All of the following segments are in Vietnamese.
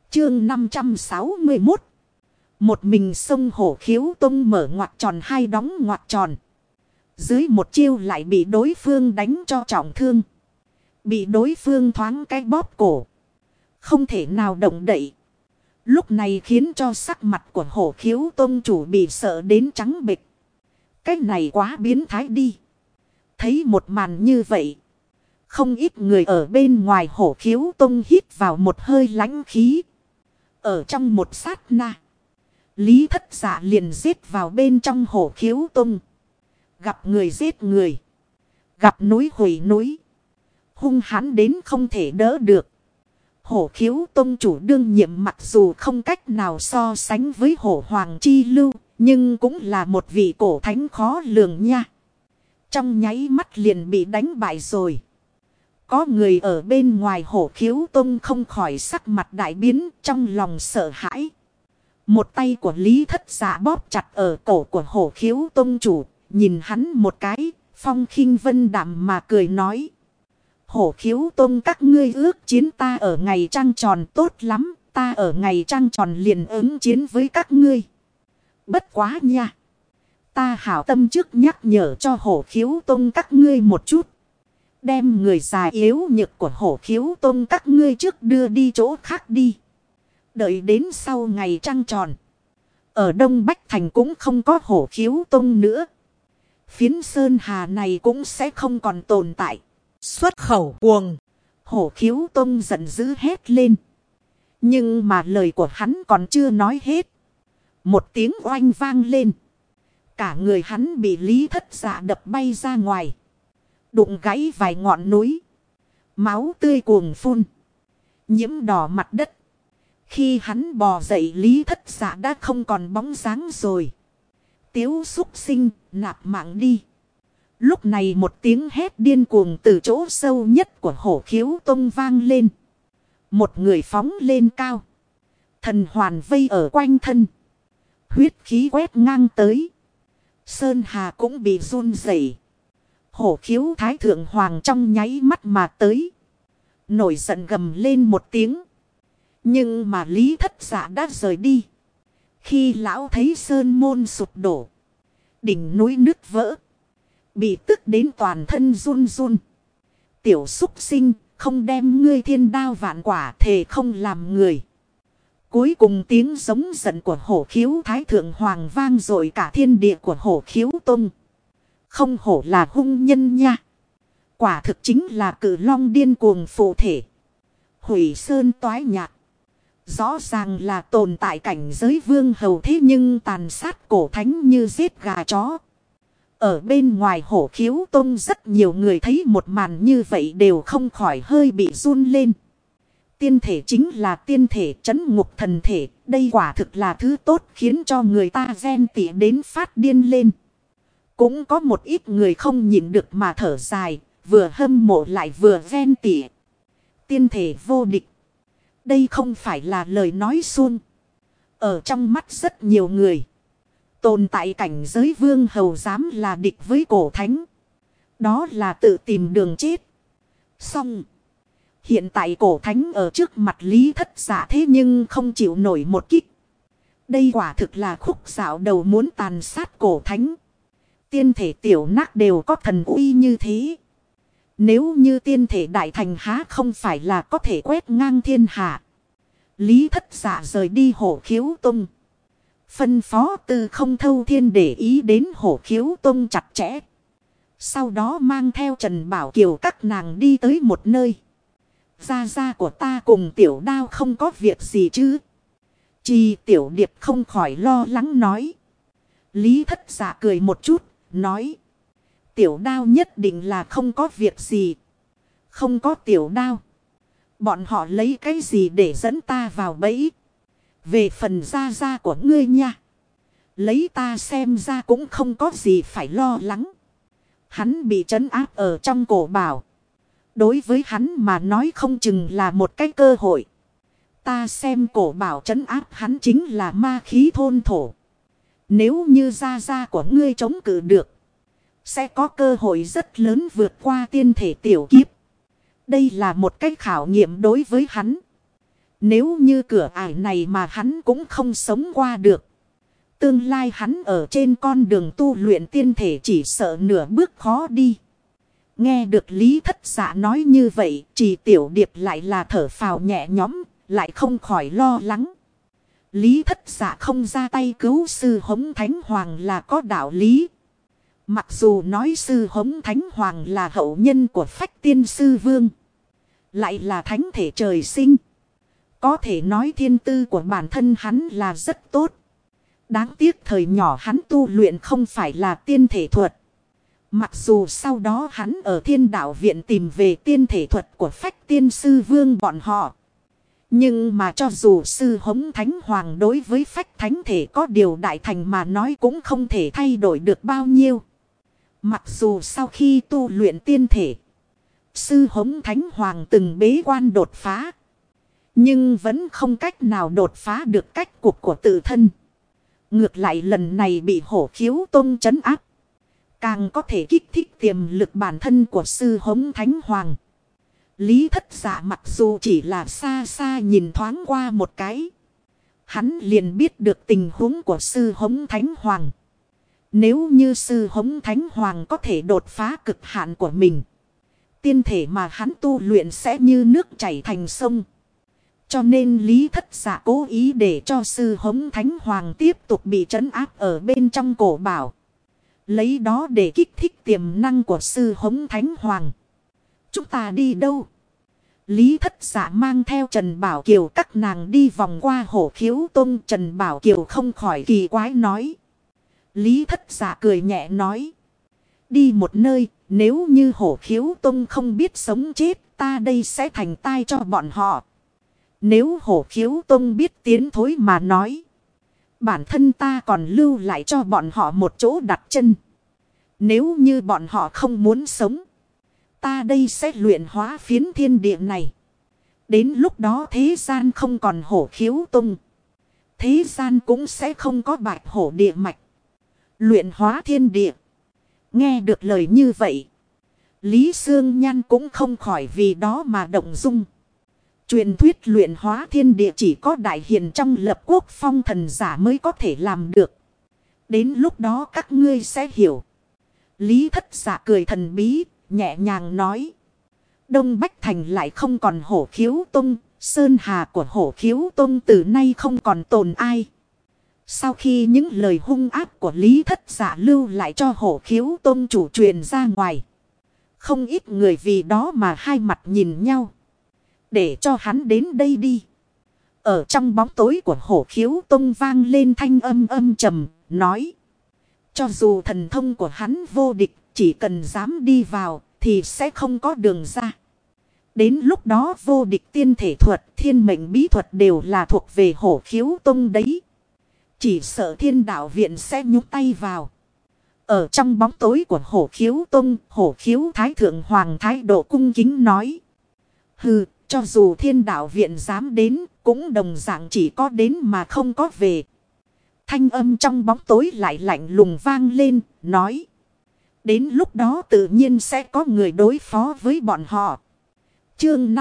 Chương 561. Một mình sông Hổ Khiếu Tông mở ngoặc tròn hai đóng ngoặc tròn. Dưới một chiêu lại bị đối phương đánh cho trọng thương. Bị đối phương thoáng cái bóp cổ. Không thể nào động đậy. Lúc này khiến cho sắc mặt của Hổ Khiếu Tông chủ bị sợ đến trắng bệch. Cái này quá biến thái đi. Thấy một màn như vậy. Không ít người ở bên ngoài Hổ Khiếu Tông hít vào một hơi lãnh khí. Ở trong một sát na. Lý Thất Dạ liền giết vào bên trong Hổ Khiếu Tông. Gặp người giết người. Gặp núi hủy núi. Hung hãn đến không thể đỡ được. Hổ Khiếu Tông chủ đương nhiệm mặc dù không cách nào so sánh với Hổ Hoàng Chi Lưu. Nhưng cũng là một vị cổ thánh khó lường nha. Trong nháy mắt liền bị đánh bại rồi. Có người ở bên ngoài Hổ Khiếu Tông không khỏi sắc mặt đại biến trong lòng sợ hãi. Một tay của Lý Thất Dạ bóp chặt ở cổ của Hổ Khiếu Tông chủ. Nhìn hắn một cái, phong khinh vân đạm mà cười nói. Hổ Khiếu Tông các ngươi ước chiến ta ở ngày trăng tròn tốt lắm. Ta ở ngày trăng tròn liền ứng chiến với các ngươi. Bất quá nha. Ta hảo tâm trước nhắc nhở cho Hổ Khiếu Tông các ngươi một chút. Đem người già yếu nhược của Hổ Khiếu Tông các ngươi trước đưa đi chỗ khác đi. Đợi đến sau ngày trăng tròn. Ở Đông Bách Thành cũng không có Hổ Khiếu Tông nữa. Phiến Sơn Hà này cũng sẽ không còn tồn tại. Xuất khẩu cuồng. Hổ Khiếu Tông giận dữ hét lên. Nhưng mà lời của hắn còn chưa nói hết. Một tiếng oanh vang lên. Cả người hắn bị Lý Thất Dạ đập bay ra ngoài. Đụng gãy vài ngọn núi. Máu tươi cuồng phun. Nhiễm đỏ mặt đất. Khi hắn bò dậy Lý Thất Dạ đã không còn bóng dáng rồi. Tiếu súc sinh, nạp mạng đi. Lúc này một tiếng hét điên cuồng từ chỗ sâu nhất của Hổ Khiếu Tông vang lên. Một người phóng lên cao. Thần hoàn vây ở quanh thân. Huyết khí quét ngang tới. Sơn Hà cũng bị run rẩy. Hổ Khiếu Thái Thượng Hoàng trong nháy mắt mà tới. Nổi giận gầm lên một tiếng. Nhưng mà Lý Thất Dạ đã rời đi. Khi lão thấy sơn môn sụp đổ. Đỉnh núi nứt vỡ. Bị tức đến toàn thân run run. Tiểu súc sinh không đem ngươi thiên đao vạn quả thề không làm người. Cuối cùng tiếng giống giận của Hổ Khiếu Thái Thượng Hoàng vang dội cả thiên địa của Hổ Khiếu Tông. Không hổ là hung nhân nha. Quả thực chính là cự long điên cuồng phụ thể. Hủy sơn toái nhạc. Rõ ràng là tồn tại cảnh giới vương hầu thế nhưng tàn sát cổ thánh như giết gà chó. Ở bên ngoài Hổ Khiếu Tông rất nhiều người thấy một màn như vậy đều không khỏi hơi bị run lên. Tiên thể chính là tiên thể trấn ngục thần thể. Đây quả thực là thứ tốt khiến cho người ta ghen tị đến phát điên lên. Cũng có một ít người không nhịn được mà thở dài. Vừa hâm mộ lại vừa ghen tị. Tiên thể vô địch. Đây không phải là lời nói suông. Ở trong mắt rất nhiều người. Tồn tại cảnh giới vương hầu dám là địch với cổ thánh. Đó là tự tìm đường chết. Xong. Hiện tại cổ thánh ở trước mặt Lý Thất Dạ thế nhưng không chịu nổi một kích. Đây quả thực là khúc dạo đầu muốn tàn sát cổ thánh. Tiên thể tiểu nác đều có thần uy như thế. Nếu như tiên thể đại thành há không phải là có thể quét ngang thiên hạ. Lý Thất Dạ rời đi Hổ Khiếu Tông. Phân phó Tư Không Thâu Thiên để ý đến Hổ Khiếu Tông chặt chẽ. Sau đó mang theo Trần Bảo Kiều các nàng đi tới một nơi. Gia gia của ta cùng Tiểu Đao không có việc gì chứ. Chi Tiểu Điệp không khỏi lo lắng nói. Lý Thất Dạ cười một chút, nói. Tiểu Đao nhất định là không có việc gì. Không có Tiểu Đao. Bọn họ lấy cái gì để dẫn ta vào bẫy. Về phần gia gia của ngươi nha. Lấy ta xem ra cũng không có gì phải lo lắng. Hắn bị trấn áp ở trong cổ bảo. Đối với hắn mà nói không chừng là một cái cơ hội. Ta xem cổ bảo trấn áp hắn chính là ma khí thôn thổ. Nếu như gia gia của ngươi chống cự được. Sẽ có cơ hội rất lớn vượt qua tiên thể tiểu kiếp. Đây là một cái khảo nghiệm đối với hắn. Nếu như cửa ải này mà hắn cũng không sống qua được. Tương lai hắn ở trên con đường tu luyện tiên thể chỉ sợ nửa bước khó đi. Nghe được Lý Thất Dạ nói như vậy, Trì Tiểu Điệp lại là thở phào nhẹ nhõm, lại không khỏi lo lắng. Lý Thất Dạ không ra tay cứu sư Hống Thánh Hoàng là có đạo lý. Mặc dù nói sư Hống Thánh Hoàng là hậu nhân của Phách Tiên Sư Vương, lại là thánh thể trời sinh. Có thể nói thiên tư của bản thân hắn là rất tốt. Đáng tiếc thời nhỏ hắn tu luyện không phải là tiên thể thuật. Mặc dù sau đó hắn ở Thiên Đạo Viện tìm về tiên thể thuật của Phách Tiên Sư Vương bọn họ. Nhưng mà cho dù sư Hống Thánh Hoàng đối với Phách Thánh Thể có điều đại thành mà nói cũng không thể thay đổi được bao nhiêu. Mặc dù sau khi tu luyện tiên thể, sư Hống Thánh Hoàng từng bế quan đột phá. Nhưng vẫn không cách nào đột phá được cách cục của tự thân. Ngược lại lần này bị Hổ Khiếu Tông trấn áp. Càng có thể kích thích tiềm lực bản thân của sư Hống Thánh Hoàng. Lý Thất Dạ mặc dù chỉ là xa xa nhìn thoáng qua một cái. Hắn liền biết được tình huống của sư Hống Thánh Hoàng. Nếu như sư Hống Thánh Hoàng có thể đột phá cực hạn của mình, tiên thể mà hắn tu luyện sẽ như nước chảy thành sông. Cho nên Lý Thất Dạ cố ý để cho sư Hống Thánh Hoàng tiếp tục bị trấn áp ở bên trong cổ bảo. Lấy đó để kích thích tiềm năng của sư Hống Thánh Hoàng. Chúng ta đi đâu? Lý Thất Dạ mang theo Trần Bảo Kiều các nàng đi vòng qua Hổ Khiếu Tông. Trần Bảo Kiều không khỏi kỳ quái nói. Lý Thất Dạ cười nhẹ nói. Đi một nơi, nếu như Hổ Khiếu Tông không biết sống chết, ta đây sẽ thành tai cho bọn họ. Nếu Hổ Khiếu Tông biết tiến thối mà nói, bản thân ta còn lưu lại cho bọn họ một chỗ đặt chân. Nếu như bọn họ không muốn sống, ta đây sẽ luyện hóa phiến thiên địa này. Đến lúc đó thế gian không còn Hổ Khiếu Tông, thế gian cũng sẽ không có Bạch Hổ địa mạch. Luyện hóa thiên địa. Nghe được lời như vậy, Lý Xương Nhan cũng không khỏi vì đó mà động dung. Truyền thuyết luyện hóa thiên địa chỉ có đại hiền trong lập quốc phong thần giả mới có thể làm được. Đến lúc đó các ngươi sẽ hiểu. Lý Thất Dạ cười thần bí, nhẹ nhàng nói. Đông Bách Thành lại không còn Hổ Khiếu Tông, sơn hà của Hổ Khiếu Tông từ nay không còn tồn ai. Sau khi những lời hung ác của Lý Thất Dạ lưu lại cho Hổ Khiếu Tông chủ truyền ra ngoài, không ít người vì đó mà hai mặt nhìn nhau. Để cho hắn đến đây đi. Ở trong bóng tối của Hổ Khiếu Tông vang lên thanh âm âm trầm, nói. Cho dù thần thông của hắn vô địch, chỉ cần dám đi vào thì sẽ không có đường ra. Đến lúc đó vô địch tiên thể thuật, thiên mệnh bí thuật đều là thuộc về Hổ Khiếu Tông đấy. Chỉ sợ Thiên Đạo Viện sẽ nhúc tay vào. Ở trong bóng tối của Hổ Khiếu Tông, Hổ Khiếu Thái Thượng Hoàng thái độ cung kính nói. Hừ, cho dù Thiên Đạo Viện dám đến, cũng đồng dạng chỉ có đến mà không có về. Thanh âm trong bóng tối lại lạnh lùng vang lên, nói. Đến lúc đó tự nhiên sẽ có người đối phó với bọn họ. Chương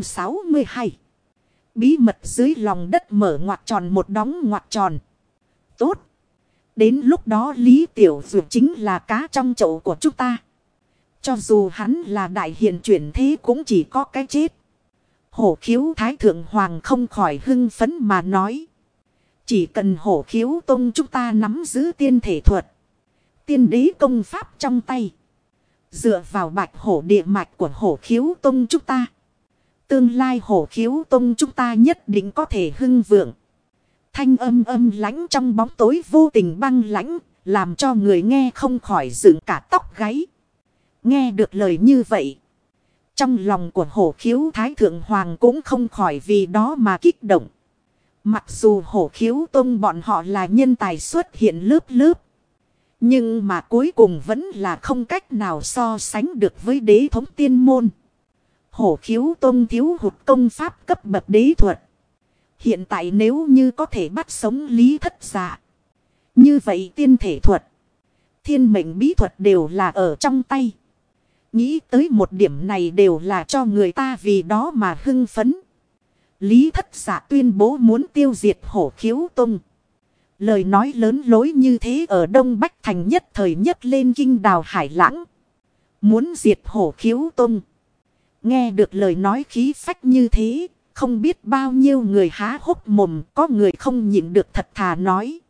562. Bí mật dưới lòng đất mở ngoặc tròn một đóng ngoặc tròn. Tốt. Đến lúc đó Lý Tiểu Dược chính là cá trong chậu của chúng ta. Cho dù hắn là đại hiền chuyển thế cũng chỉ có cái chết. Hổ Khiếu Thái Thượng Hoàng không khỏi hưng phấn mà nói. Chỉ cần Hổ Khiếu Tông chúng ta nắm giữ tiên thể thuật, tiên đế công pháp trong tay, dựa vào Bạch Hổ địa mạch của Hổ Khiếu Tông chúng ta, tương lai Hổ Khiếu Tông chúng ta nhất định có thể hưng vượng. Thanh âm âm lãnh trong bóng tối vô tình băng lãnh, làm cho người nghe không khỏi dựng cả tóc gáy. Nghe được lời như vậy, trong lòng của Hổ Khiếu Thái Thượng Hoàng cũng không khỏi vì đó mà kích động. Mặc dù Hổ Khiếu Tông bọn họ là nhân tài xuất hiện lớp lớp, nhưng mà cuối cùng vẫn là không cách nào so sánh được với đế thống tiên môn. Hổ Khiếu Tông thiếu hụt công pháp cấp bậc đế thuật. Hiện tại nếu như có thể bắt sống Lý Thất Dạ, như vậy tiên thể thuật, thiên mệnh bí thuật đều là ở trong tay. Nghĩ tới một điểm này đều là cho người ta vì đó mà hưng phấn. Lý Thất Dạ tuyên bố muốn tiêu diệt Hổ Khiếu Tông. Lời nói lớn lối như thế ở Đông Bách Thành nhất thời nhất lên kinh đào hải lãng. Muốn diệt Hổ Khiếu Tông. Nghe được lời nói khí phách như thế, không biết bao nhiêu người há hốc mồm, có người không nhịn được thật thà nói.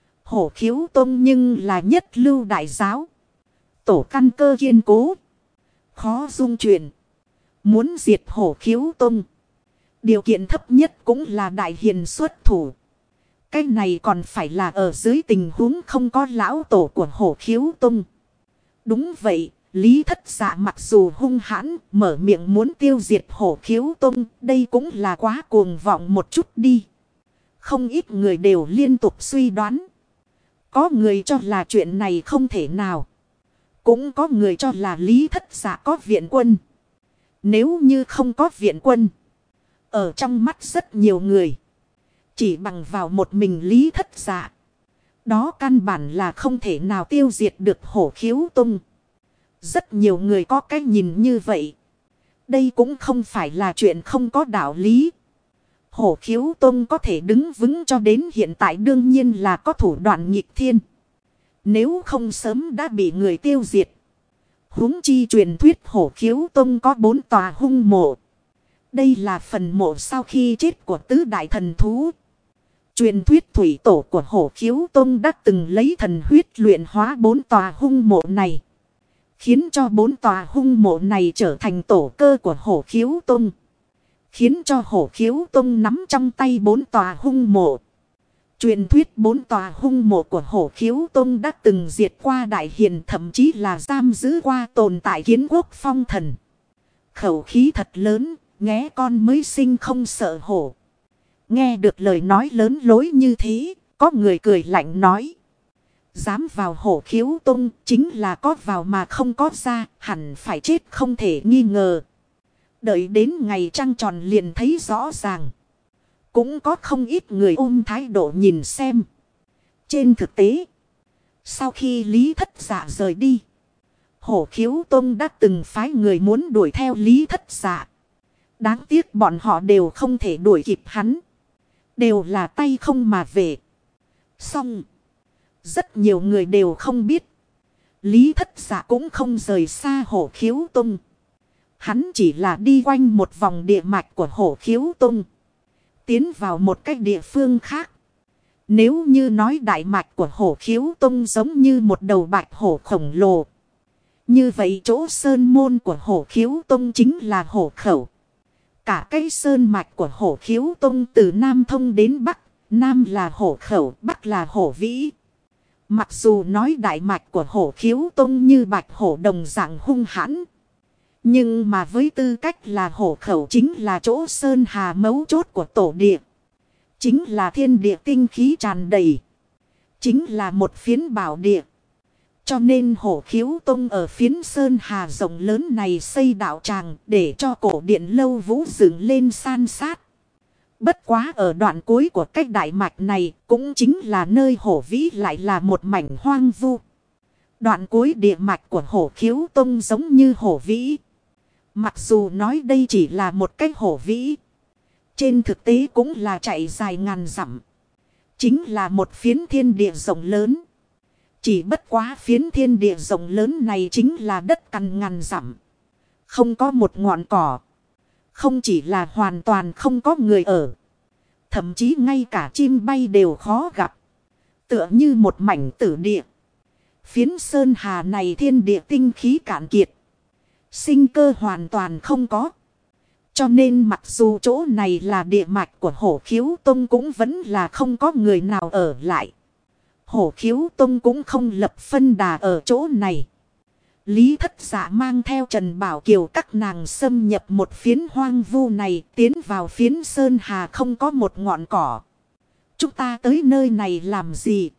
Hổ Khiếu Tông nhưng là nhất lưu đại giáo. Tổ căn cơ kiên cố. Khó dung chuyển. Muốn diệt Hổ Khiếu Tông. Điều kiện thấp nhất cũng là đại hiền xuất thủ. Cái này còn phải là ở dưới tình huống không có lão tổ của Hổ Khiếu Tông. Đúng vậy, Lý Thất Dạ mặc dù hung hãn, mở miệng muốn tiêu diệt Hổ Khiếu Tông, đây cũng là quá cuồng vọng một chút đi. Không ít người đều liên tục suy đoán. Có người cho là chuyện này không thể nào. Cũng có người cho là Lý Thất Dạ có viện quân. Nếu như không có viện quân, ở trong mắt rất nhiều người, chỉ bằng vào một mình Lý Thất Dạ, đó căn bản là không thể nào tiêu diệt được Hổ Khiếu Tông. Rất nhiều người có cái nhìn như vậy. Đây cũng không phải là chuyện không có đạo lý. Hổ Khiếu Tông có thể đứng vững cho đến hiện tại đương nhiên là có thủ đoạn nghịch thiên. Nếu không sớm đã bị người tiêu diệt. Huống chi truyền thuyết Hổ Khiếu Tông có 4 tòa hung mộ. Đây là phần mộ sau khi chết của tứ đại thần thú. Truyền thuyết thủy tổ của Hổ Khiếu Tông đã từng lấy thần huyết luyện hóa 4 tòa hung mộ này. Khiến cho 4 tòa hung mộ này trở thành tổ cơ của Hổ Khiếu Tông. Khiến cho Hổ Khiếu Tông nắm trong tay 4 tòa hung mộ. Truyền thuyết 4 tòa hung mộ của Hổ Khiếu Tông đã từng diệt qua đại hiền, thậm chí là giam giữ qua tồn tại Kiến Quốc phong thần. Khẩu khí thật lớn, nghe con mới sinh không sợ hổ. Nghe được lời nói lớn lối như thế, có người cười lạnh nói. Dám vào Hổ Khiếu Tông chính là có vào mà không có ra, hẳn phải chết không thể nghi ngờ. Đợi đến ngày trăng tròn liền thấy rõ ràng. Cũng có không ít người ôm thái độ nhìn xem. Trên thực tế, sau khi Lý Thất Dạ rời đi, Hổ Khiếu Tông đã từng phái người muốn đuổi theo Lý Thất Dạ. Đáng tiếc bọn họ đều không thể đuổi kịp hắn. Đều là tay không mà về. Xong, rất nhiều người đều không biết. Lý Thất Dạ cũng không rời xa Hổ Khiếu Tông. Hắn chỉ là đi quanh một vòng địa mạch của Hổ Khiếu Tông. Tiến vào một cái địa phương khác. Nếu như nói đại mạch của Hổ Khiếu Tông giống như một đầu bạch hổ khổng lồ. Như vậy chỗ sơn môn của Hổ Khiếu Tông chính là hổ khẩu. Cả cái sơn mạch của Hổ Khiếu Tông từ Nam thông đến Bắc. Nam là hổ khẩu, Bắc là hổ vĩ. Mặc dù nói đại mạch của Hổ Khiếu Tông như bạch hổ đồng dạng hung hãn. Nhưng mà với tư cách là hổ khẩu chính là chỗ sơn hà mấu chốt của tổ địa. Chính là thiên địa tinh khí tràn đầy. Chính là một phiến bảo địa. Cho nên Hổ Khiếu Tông ở phiến sơn hà rộng lớn này xây đạo tràng để cho cổ điện lâu vũ dựng lên san sát. Bất quá ở đoạn cuối của cách đại mạch này cũng chính là nơi hổ vĩ lại là một mảnh hoang vu. Đoạn cuối địa mạch của Hổ Khiếu Tông giống như hổ vĩ. Mặc dù nói đây chỉ là một cái hổ vĩ. Trên thực tế cũng là chạy dài ngàn dặm. Chính là một phiến thiên địa rộng lớn. Chỉ bất quá phiến thiên địa rộng lớn này chính là đất cằn ngàn dặm. Không có một ngọn cỏ. Không chỉ là hoàn toàn không có người ở. Thậm chí ngay cả chim bay đều khó gặp. Tựa như một mảnh tử địa. Phiến sơn hà này thiên địa tinh khí cạn kiệt. Sinh cơ hoàn toàn không có. Cho nên mặc dù chỗ này là địa mạch của Hổ Khiếu Tông cũng vẫn là không có người nào ở lại. Hổ Khiếu Tông cũng không lập phân đà ở chỗ này. Lý Thất Dạ mang theo Trần Bảo Kiều các nàng xâm nhập một phiến hoang vu này, tiến vào phiến sơn hà không có một ngọn cỏ. Chúng ta tới nơi này làm gì?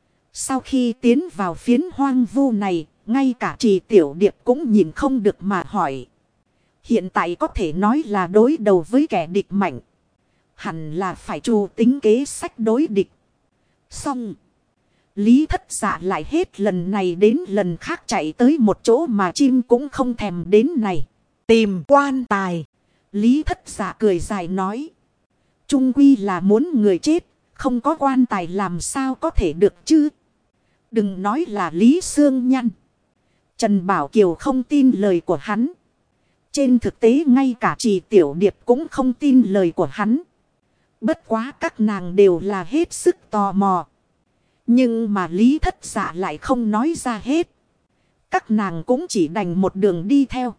Sau khi tiến vào phiến hoang vu này, ngay cả Trì Tiểu Điệp cũng nhìn không được mà hỏi. Hiện tại có thể nói là đối đầu với kẻ địch mạnh. Hẳn là phải trù tính kế sách đối địch. Xong. Lý Thất Dạ lại hết lần này đến lần khác chạy tới một chỗ mà chim cũng không thèm đến này. Tìm quan tài. Lý Thất Dạ cười dài nói. Trung quy là muốn người chết. Không có quan tài làm sao có thể được chứ. Đừng nói là Lý Xương Nhăn. Trần Bảo Kiều không tin lời của hắn. Trên thực tế ngay cả Trì Tiểu Điệp cũng không tin lời của hắn. Bất quá các nàng đều là hết sức tò mò. Nhưng mà Lý Thất Dạ lại không nói ra hết. Các nàng cũng chỉ đành một đường đi theo.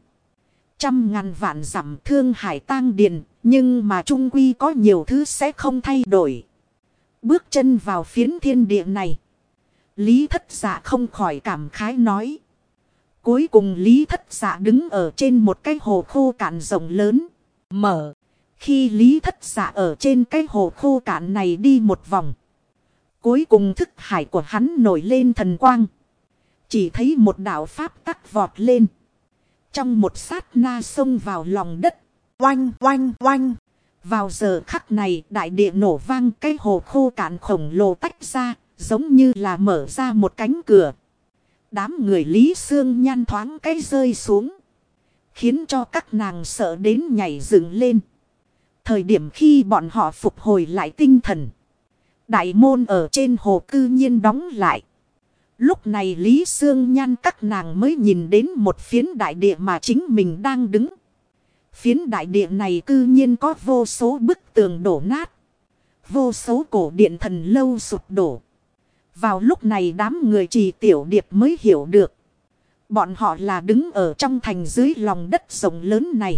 Trăm ngàn vạn dặm Thương Hải tang điền. Nhưng mà trung quy có nhiều thứ sẽ không thay đổi. Bước chân vào phiến thiên địa này. Lý Thất Dạ không khỏi cảm khái nói. Cuối cùng Lý Thất Dạ đứng ở trên một cái hồ khô cạn rộng lớn. Mở. Khi Lý Thất Dạ ở trên cái hồ khô cạn này đi một vòng. Cuối cùng thức hải của hắn nổi lên thần quang. Chỉ thấy một đạo pháp tắc vọt lên. Trong một sát na xông vào lòng đất. Oanh oanh oanh. Vào giờ khắc này đại địa nổ vang, cái hồ khô cạn khổng lồ tách ra. Giống như là mở ra một cánh cửa. Đám người Lý Xương Nhan thoáng cái rơi xuống. Khiến cho các nàng sợ đến nhảy dựng lên. Thời điểm khi bọn họ phục hồi lại tinh thần. Đại môn ở trên hồ cư nhiên đóng lại. Lúc này Lý Xương Nhan các nàng mới nhìn đến một phiến đại địa mà chính mình đang đứng. Phiến đại địa này cư nhiên có vô số bức tường đổ nát. Vô số cổ điện thần lâu sụp đổ. Vào lúc này đám người Trì Tiểu Điệp mới hiểu được. Bọn họ là đứng ở trong thành dưới lòng đất rộng lớn này.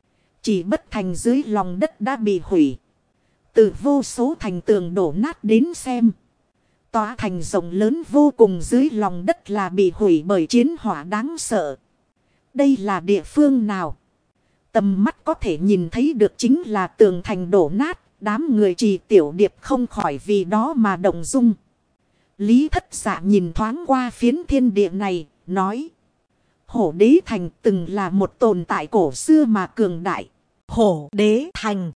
Chỉ bất thành dưới lòng đất đã bị hủy. Từ vô số thành tường đổ nát đến xem. Tòa thành rộng lớn vô cùng dưới lòng đất là bị hủy bởi chiến hỏa đáng sợ. Đây là địa phương nào? Tầm mắt có thể nhìn thấy được chính là tường thành đổ nát. Đám người Trì Tiểu Điệp không khỏi vì đó mà động dung. Lý Thất Dạ nhìn thoáng qua phiến thiên địa này, nói. Hổ Đế Thành từng là một tồn tại cổ xưa mà cường đại. Hổ Đế Thành.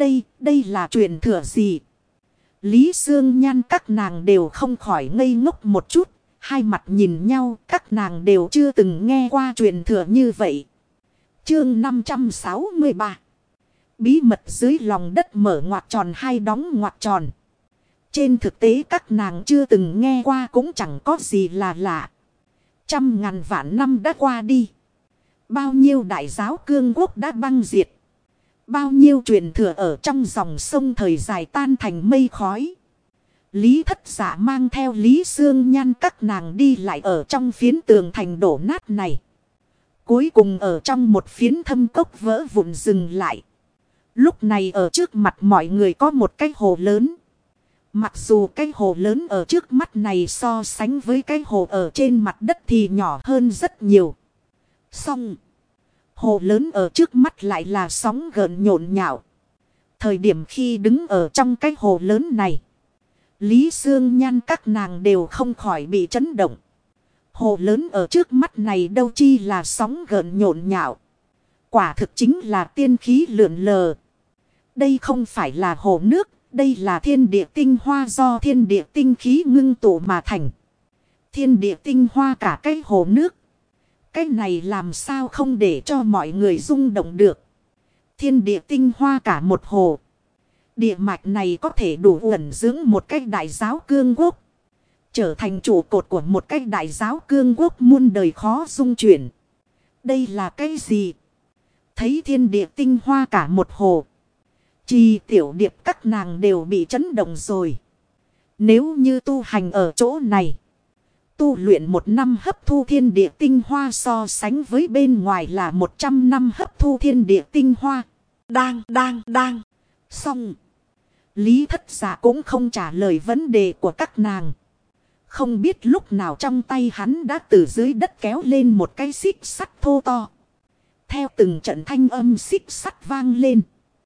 Đây là truyền thừa gì? Lý Xương Nhan các nàng đều không khỏi ngây ngốc một chút. Hai mặt nhìn nhau, các nàng đều chưa từng nghe qua truyền thừa như vậy. Chương 563. Bí mật dưới lòng đất mở ngoặc tròn hay đóng ngoặc tròn. Trên thực tế các nàng chưa từng nghe qua cũng chẳng có gì là lạ. Trăm ngàn vạn năm đã qua đi. Bao nhiêu đại giáo cương quốc đã băng diệt. Bao nhiêu truyền thừa ở trong dòng sông thời dài tan thành mây khói. Lý Thất Dạ mang theo Lý Xương Nhan các nàng đi lại ở trong phiến tường thành đổ nát này. Cuối cùng ở trong một phiến thâm cốc vỡ vụn dừng lại. Lúc này ở trước mặt mọi người có một cái hồ lớn. Mặc dù cái hồ lớn ở trước mắt này so sánh với cái hồ ở trên mặt đất thì nhỏ hơn rất nhiều. Song hồ lớn ở trước mắt lại là sóng gợn nhộn nhạo. Thời điểm khi đứng ở trong cái hồ lớn này, Lý Xương Nhan các nàng đều không khỏi bị chấn động. Hồ lớn ở trước mắt này đâu chi là sóng gợn nhộn nhạo. Quả thực chính là tiên khí lượn lờ. Đây không phải là hồ nước. Đây là thiên địa tinh hoa do thiên địa tinh khí ngưng tụ mà thành. Thiên địa tinh hoa cả cái hồ nước. Cái này làm sao không để cho mọi người rung động được. Thiên địa tinh hoa cả một hồ. Địa mạch này có thể đủ ẩn dưỡng một cái đại giáo cương quốc. Trở thành trụ cột của một cái đại giáo cương quốc muôn đời khó dung chuyển. Đây là cái gì? Thấy thiên địa tinh hoa cả một hồ. Trì Tiểu Điệp các nàng đều bị chấn động rồi. Nếu như tu hành ở chỗ này. Tu luyện 1 năm hấp thu thiên địa tinh hoa so sánh với bên ngoài là 100 năm hấp thu thiên địa tinh hoa. Đang. Xong. Lý Thất Dạ cũng không trả lời vấn đề của các nàng. Không biết lúc nào trong tay hắn đã từ dưới đất kéo lên một cái xích sắt thô to. Theo từng trận thanh âm xích sắt vang lên.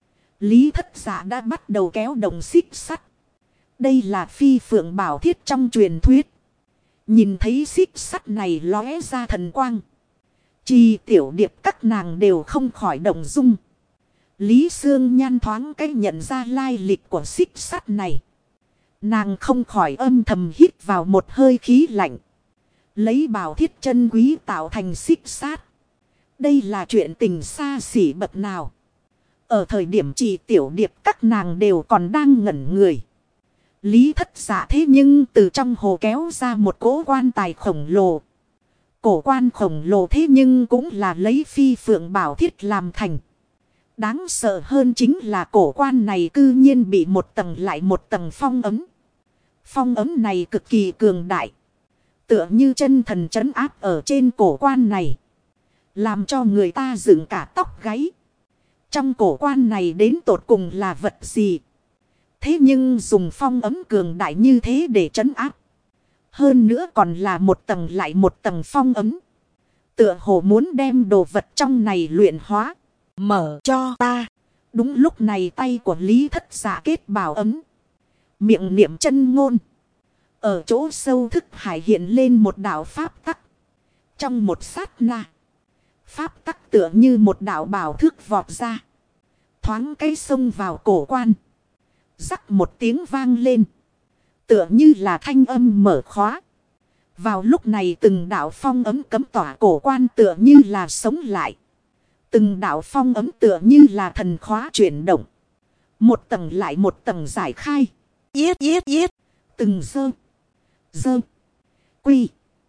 Lý Thất Dạ đã bắt đầu kéo đồng xích sắt. Đây là phi phượng bảo thiết trong truyền thuyết. Nhìn thấy xích sắt này lóe ra thần quang. Trì Tiểu Điệp các nàng đều không khỏi động dung. Lý Xương Nhan thoáng cái nhận ra lai lịch của xích sắt này. Nàng không khỏi âm thầm hít vào một hơi khí lạnh. Lấy bảo thiết chân quý tạo thành xích sắt. Đây là chuyện tình xa xỉ bậc nào. Ở thời điểm Trì Tiểu Điệp các nàng đều còn đang ngẩn người. Lý Thất Dạ thế nhưng từ trong hồ kéo ra một cỗ quan tài khổng lồ. Cổ quan khổng lồ thế nhưng cũng là lấy phi phượng bảo thiết làm thành. Đáng sợ hơn chính là cổ quan này cư nhiên bị một tầng lại một tầng phong ấm. Phong ấm này cực kỳ cường đại. Tựa như chân thần trấn áp ở trên cổ quan này. Làm cho người ta dựng cả tóc gáy. Trong cổ quan này đến tột cùng là vật gì? Thế nhưng dùng phong ấm cường đại như thế để trấn áp. Hơn nữa còn là một tầng lại một tầng phong ấm. Tựa hồ muốn đem đồ vật trong này luyện hóa. Mở cho ta. Đúng lúc này tay của Lý Thất Dạ kết bảo ấm. Miệng niệm chân ngôn. Ở chỗ sâu thức hải hiện lên một đạo pháp tắc. Trong một sát na. Pháp tắc tựa như một đạo bảo thước vọt ra. Thoáng cái sông vào cổ quan. Rắc một tiếng vang lên. Tựa như là thanh âm mở khóa. Vào lúc này từng đạo phong ấm cấm tỏa cổ quan tựa như là sống lại. Từng đạo phong ấm tựa như là thần khóa chuyển động. Một tầng lại một tầng giải khai. Yết yết yết. Từng dơ. Quy.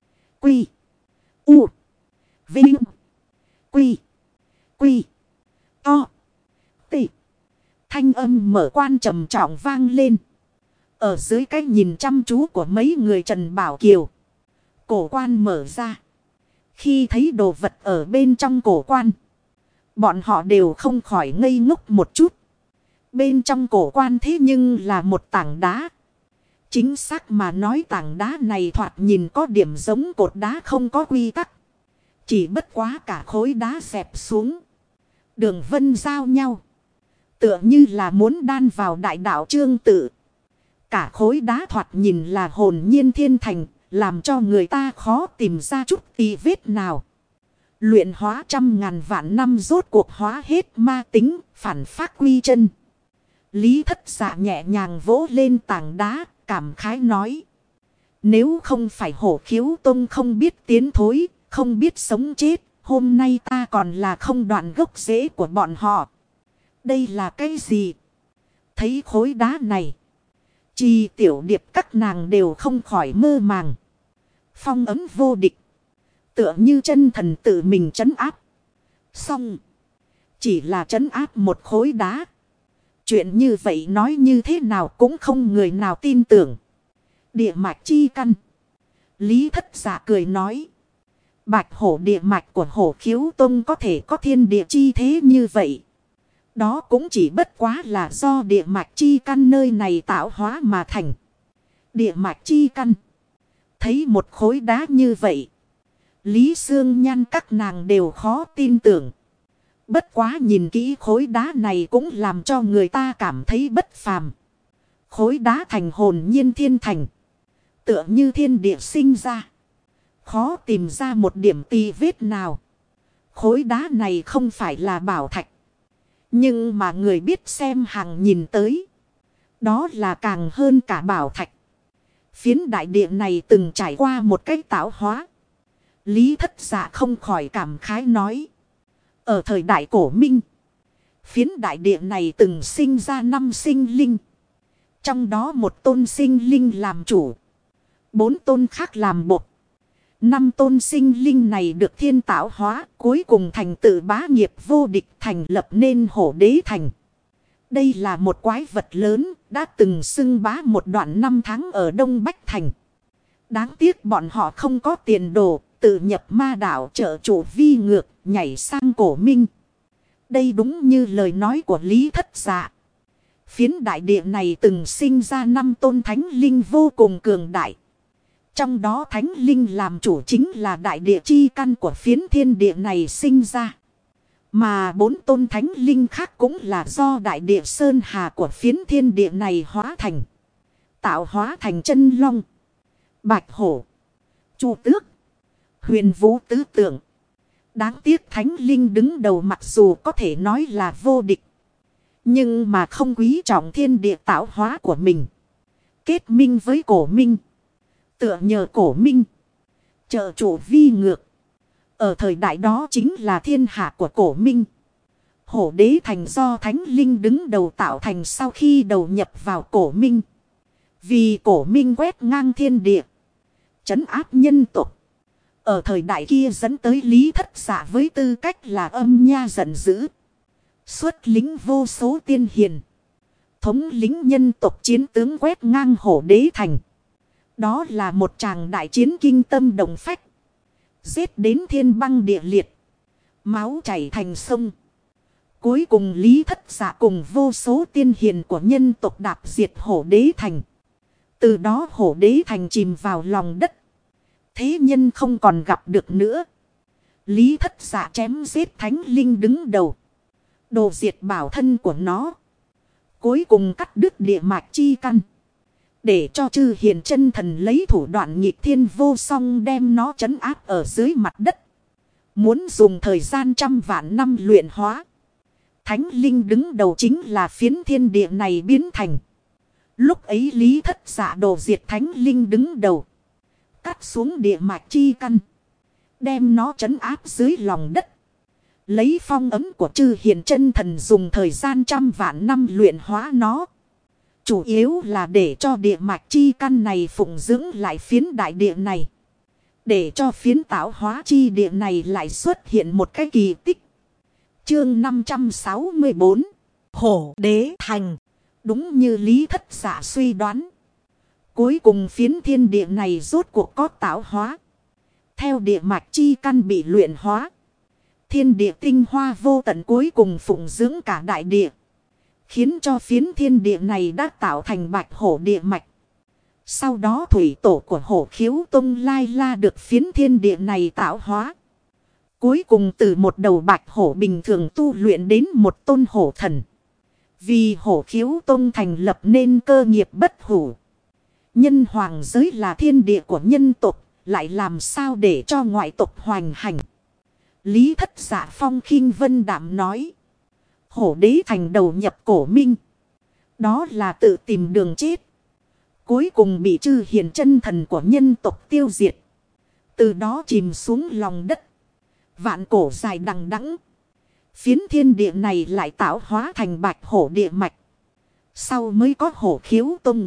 U. Vinh. Quy. To. Tị. Thanh âm mở quan trầm trọng vang lên. Ở dưới cái nhìn chăm chú của mấy người Trần Bảo Kiều. Cổ quan mở ra. Khi thấy đồ vật ở bên trong cổ quan. Bọn họ đều không khỏi ngây ngốc một chút. Bên trong cổ quan thế nhưng là một tảng đá. Chính xác mà nói tảng đá này thoạt nhìn có điểm giống cột đá không có quy tắc. Chỉ bất quá cả khối đá xẹp xuống. Đường vân giao nhau. Tựa như là muốn đan vào đại đạo trương tự. Cả khối đá thoạt nhìn là hồn nhiên thiên thành. Làm cho người ta khó tìm ra chút tì vết nào. Luyện hóa 100.000 vạn năm rốt cuộc hóa hết ma tính. Phản phát quy chân. Lý Thất Dạ nhẹ nhàng vỗ lên tảng đá. Cảm khái nói. Nếu không phải Hổ Khiếu Tông không biết tiến thối. Không biết sống chết. Hôm nay ta còn là không đoạn gốc rễ của bọn họ. Đây là cái gì? Thấy khối đá này. Chi Tiểu Điệp các nàng đều không khỏi mơ màng. Phong ấm vô địch. Tựa như chân thần tự mình trấn áp. Xong. Chỉ là trấn áp một khối đá. Chuyện như vậy nói như thế nào cũng không người nào tin tưởng. Địa mạch chi căn. Lý Thất Dạ cười nói. Bạch hổ địa mạch của Hổ Khiếu Tông có thể có thiên địa chi thế như vậy. Đó cũng chỉ bất quá là do địa mạch chi căn nơi này tạo hóa mà thành. Địa mạch chi căn. Thấy một khối đá như vậy. Lý Sương Nhan các nàng đều khó tin tưởng. Bất quá nhìn kỹ khối đá này cũng làm cho người ta cảm thấy bất phàm. Khối đá thành hồn nhiên thiên thành. Tựa như thiên địa sinh ra. Khó tìm ra một điểm tì vết nào. Khối đá này không phải là bảo thạch. Nhưng mà người biết xem hàng nhìn tới. Đó là càng hơn cả bảo thạch. Phiến đại địa này từng trải qua một cách tạo hóa. Lý Thất Dạ không khỏi cảm khái nói. Ở thời đại cổ minh. Phiến đại địa này từng sinh ra 5 sinh linh. Trong đó một tôn sinh linh làm chủ. 4 tôn khác làm bột. 5 tôn sinh linh này được thiên tạo hóa. Cuối cùng thành tựu bá nghiệp vô địch thành lập nên Hổ Đế Thành. Đây là một quái vật lớn. Đã từng xưng bá một đoạn 5 tháng ở Đông Bách Thành. Đáng tiếc bọn họ không có tiền đồ. Tự nhập ma đảo trợ chủ vi ngược. Nhảy sang cổ minh. Đây đúng như lời nói của Lý Thất Dạ. Phiến đại địa này từng sinh ra 5 tôn thánh linh vô cùng cường đại. Trong đó thánh linh làm chủ chính là đại địa chi căn của phiến thiên địa này sinh ra. Mà 4 tôn thánh linh khác cũng là do đại địa sơn hà của phiến thiên địa này hóa thành. Tạo hóa thành chân long, bạch hổ, chu tước, huyền vũ tứ tượng. Đáng tiếc thánh linh đứng đầu mặc dù có thể nói là vô địch. Nhưng mà không quý trọng thiên địa tạo hóa của mình. Kết minh với cổ minh. Tựa nhờ cổ minh. Trợ chủ vi ngược. Ở thời đại đó chính là thiên hạ của cổ minh. Hổ đế thành do thánh linh đứng đầu tạo thành sau khi đầu nhập vào cổ minh. Vì cổ minh quét ngang thiên địa, trấn áp nhân tộc. Ở thời đại kia dẫn tới Lý Thất Dạ với tư cách là âm nha giận dữ. Xuất lính vô số tiên hiền. Thống lính nhân tộc chiến tướng quét ngang hổ đế thành. Đó là một tràng đại chiến kinh tâm động phách. Giết đến thiên băng địa liệt. Máu chảy thành sông. Cuối cùng Lý Thất Dạ cùng vô số tiên hiền của nhân tộc đạp diệt hổ đế thành. Từ đó hổ đế thành chìm vào lòng đất. Thế nhân không còn gặp được nữa. Lý Thất Dạ chém giết thánh linh đứng đầu. Đồ diệt bảo thân của nó. Cuối cùng cắt đứt địa mạch chi căn. Để cho chư hiền chân thần lấy thủ đoạn nghịch thiên vô song đem nó trấn áp ở dưới mặt đất. Muốn dùng thời gian trăm vạn năm luyện hóa. Thánh linh đứng đầu chính là phiến thiên địa này biến thành. Lúc ấy Lý Thất Dạ đồ diệt thánh linh đứng đầu. Cắt xuống địa mạch chi căn. Đem nó trấn áp dưới lòng đất. Lấy phong ấm của chư hiền chân thần dùng thời gian trăm vạn năm luyện hóa nó. Chủ yếu là để cho địa mạch chi căn này phụng dưỡng lại phiến đại địa này. Để cho phiến tạo hóa chi địa này lại xuất hiện một cái kỳ tích. Chương 564. Hổ đế thành. Đúng như Lý Thất Dạ suy đoán. Cuối cùng phiến thiên địa này rốt cuộc có tạo hóa. Theo địa mạch chi căn bị luyện hóa. Thiên địa tinh hoa vô tận cuối cùng phụng dưỡng cả đại địa. Khiến cho phiến thiên địa này đã tạo thành bạch hổ địa mạch. Sau đó thủy tổ của hổ khiếu tông lai la được phiến thiên địa này tạo hóa. Cuối cùng từ một đầu bạch hổ bình thường tu luyện đến một tôn hổ thần. Vì hổ khiếu tông thành lập nên cơ nghiệp bất hủ. Nhân hoàng giới là thiên địa của nhân tộc. Lại làm sao để cho ngoại tộc hoành hành. Lý Thất Dạ phong khinh vân đạm nói. Hổ đế thành đầu nhập cổ minh. Đó là tự tìm đường chết. Cuối cùng bị chư hiền chân thần của nhân tộc tiêu diệt. Từ đó chìm xuống lòng đất. Vạn cổ dài đằng đẵng. Phiến thiên địa này lại tạo hóa thành bạch hổ địa mạch. Sau mới có hổ khiếu tông.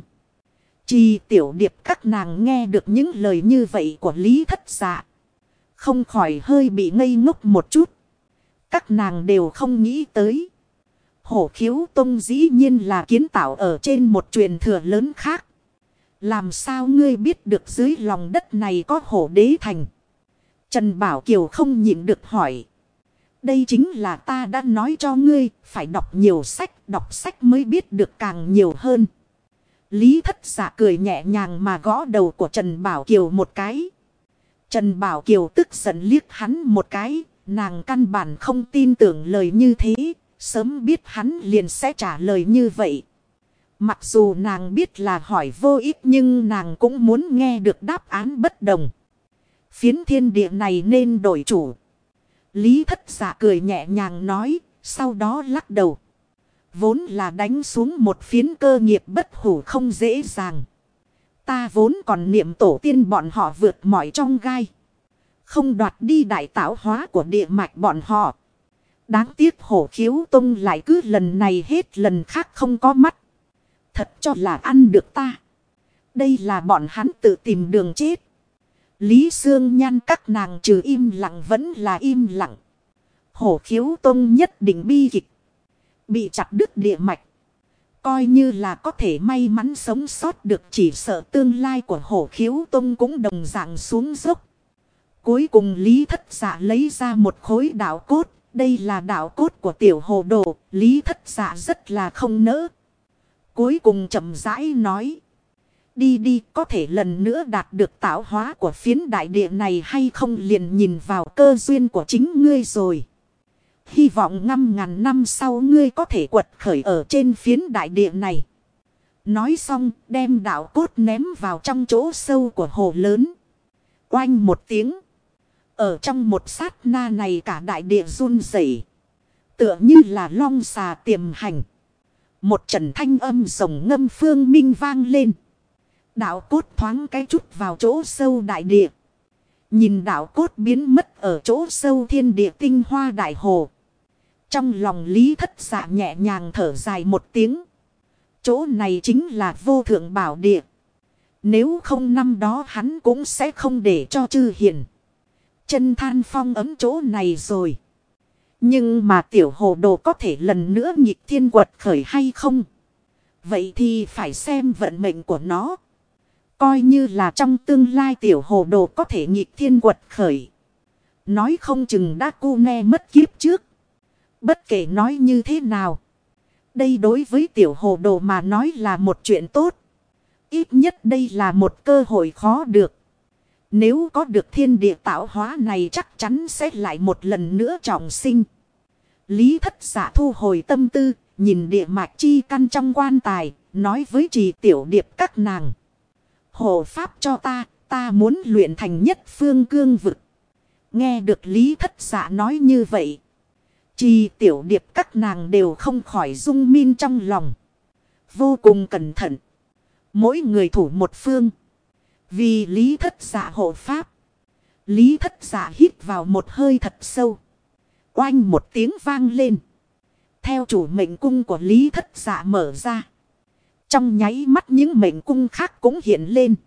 Chi tiểu điệp các nàng nghe được những lời như vậy của Lý Thất Dạ. Không khỏi hơi bị ngây ngốc một chút. Các nàng đều không nghĩ tới. Hổ khiếu tông dĩ nhiên là kiến tạo ở trên một truyền thừa lớn khác. Làm sao ngươi biết được dưới lòng đất này có hổ đế thành? Trần Bảo Kiều không nhịn được hỏi. Đây chính là ta đã nói cho ngươi, phải đọc nhiều sách, đọc sách mới biết được càng nhiều hơn. Lý Thất Dạ cười nhẹ nhàng mà gõ đầu của Trần Bảo Kiều một cái. Trần Bảo Kiều tức giận liếc hắn một cái, nàng căn bản không tin tưởng lời như thế, sớm biết hắn liền sẽ trả lời như vậy. Mặc dù nàng biết là hỏi vô ích nhưng nàng cũng muốn nghe được đáp án bất đồng. Phiến thiên địa này nên đổi chủ. Lý Thất Dạ cười nhẹ nhàng nói, sau đó lắc đầu. Vốn là đánh xuống một phiến cơ nghiệp bất hủ không dễ dàng. Ta vốn còn niệm tổ tiên bọn họ vượt mọi trong gai. Không đoạt đi đại tạo hóa của địa mạch bọn họ. Đáng tiếc hổ khiếu tông lại cứ lần này hết lần khác không có mắt. Thật cho là ăn được ta. Đây là bọn hắn tự tìm đường chết. Lý Sương Nhan các nàng trừ im lặng vẫn là im lặng. Hổ khiếu tông nhất định bi kịch. Bị chặt đứt địa mạch. Coi như là có thể may mắn sống sót được, chỉ sợ tương lai của hổ khiếu tông cũng đồng dạng xuống dốc. Cuối cùng Lý Thất Dạ lấy ra một khối đạo cốt. Đây là đạo cốt của tiểu hồ đồ. Lý Thất Dạ rất là không nỡ. Cuối cùng chậm rãi nói. Đi đi, có thể lần nữa đạt được tạo hóa của phiến đại địa này hay không liền nhìn vào cơ duyên của chính ngươi rồi. Hy vọng 5.000 năm sau ngươi có thể quật khởi ở trên phiến đại địa này. Nói xong đem đạo cốt ném vào trong chỗ sâu của hồ lớn. Oanh một tiếng. Ở trong một sát na này cả đại địa run rẩy, tựa như là long xà tiềm hành. Một trận thanh âm rồng ngâm phương minh vang lên. Đạo cốt thoáng cái chút vào chỗ sâu đại địa. Nhìn đạo cốt biến mất ở chỗ sâu thiên địa tinh hoa đại hồ. Trong lòng Lý Thất Dạ nhẹ nhàng thở dài một tiếng. Chỗ này chính là vô thượng bảo địa. Nếu không năm đó hắn cũng sẽ không để cho Chư Hiền chân than phong ấm chỗ này rồi. Nhưng mà tiểu hồ đồ có thể lần nữa nghịch thiên quật khởi hay không? Vậy thì phải xem vận mệnh của nó. Coi như là trong tương lai tiểu hồ đồ có thể nghịch thiên quật khởi. Nói không chừng đã cu ne mất kiếp trước. Bất kể nói như thế nào. Đây đối với tiểu hồ đồ mà nói là một chuyện tốt. Ít nhất đây là một cơ hội khó được. Nếu có được thiên địa tạo hóa này chắc chắn sẽ lại một lần nữa trọng sinh. Lý Thất Dạ thu hồi tâm tư, nhìn địa mạch chi căn trong quan tài, nói với Trì Tiểu Điệp các nàng. Hộ pháp cho ta muốn luyện thành nhất phương cương vực. Nghe được Lý Thất Dạ nói như vậy. Trì Tiểu Điệp các nàng đều không khỏi rung min trong lòng. Vô cùng cẩn thận. Mỗi người thủ một phương. Vì Lý Thất Dạ hộ pháp. Lý Thất Dạ hít vào một hơi thật sâu. Oanh một tiếng vang lên. Theo chủ mệnh cung của Lý Thất Dạ mở ra. Trong nháy mắt những mệnh cung khác cũng hiện lên.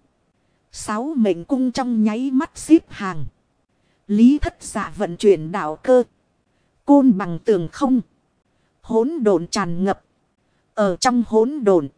6 mệnh cung trong nháy mắt xếp hàng. Lý Thất Dạ vận chuyển đạo cơ. Côn bằng tường không. Hỗn độn tràn ngập. Ở trong hỗn độn.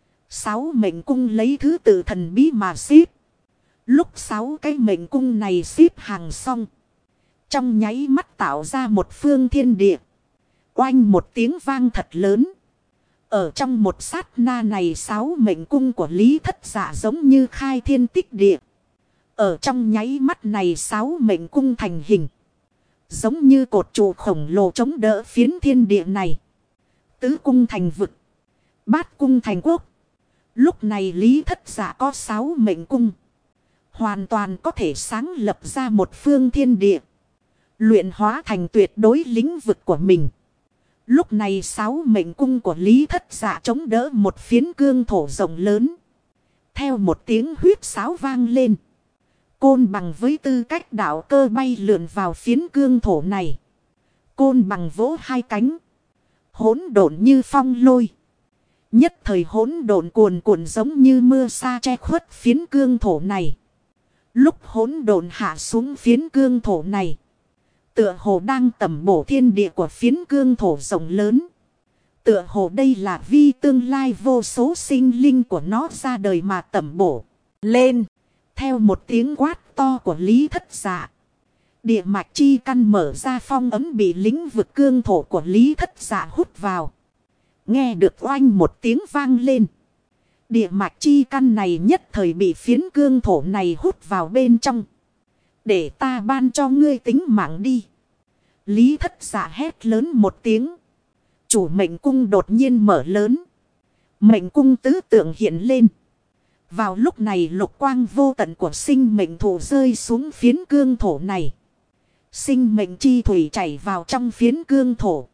6 mệnh cung lấy thứ tự thần bí mà xếp. Lúc 6 cái mệnh cung này xếp hàng xong. Trong nháy mắt tạo ra một phương thiên địa. Oanh một tiếng vang thật lớn. Ở trong một sát na này 6 mệnh cung của Lý Thất Dạ giống như khai thiên tích địa. Ở trong nháy mắt này 6 mệnh cung thành hình. Giống như cột trụ khổng lồ chống đỡ phiến thiên địa này. Tứ cung thành vực. Bát cung thành quốc. Lúc này Lý Thất Dạ có 6 mệnh cung. Hoàn toàn có thể sáng lập ra một phương thiên địa. Luyện hóa thành tuyệt đối lĩnh vực của mình. Lúc này 6 mệnh cung của Lý Thất Dạ chống đỡ một phiến cương thổ rộng lớn. Theo một tiếng huyết sáo vang lên. Côn bằng với tư cách đạo cơ bay lượn vào phiến cương thổ này. Côn bằng vỗ 2 cánh. Hỗn độn như phong lôi. Nhất thời hỗn độn cuồn cuộn giống như mưa sa che khuất phiến cương thổ này. Lúc hỗn độn hạ xuống phiến cương thổ này. Tựa hồ đang tẩm bổ thiên địa của phiến cương thổ rộng lớn. Tựa hồ đây là vi tương lai vô số sinh linh của nó ra đời mà tẩm bổ. Lên. Theo một tiếng quát to của Lý Thất Dạ. Địa mạch chi căn mở ra phong ấm bị lĩnh vực cương thổ của Lý Thất Dạ hút vào. Nghe được oanh một tiếng vang lên. Địa mạch chi căn này nhất thời bị phiến cương thổ này hút vào bên trong. Để ta ban cho ngươi tính mạng đi. Lý Thất Dạ hét lớn một tiếng. Chủ mệnh cung đột nhiên mở lớn. Mệnh cung tứ tượng hiện lên. Vào lúc này lục quang vô tận của sinh mệnh thổ rơi xuống phiến cương thổ này. Sinh mệnh chi thủy chảy vào trong phiến cương thổ.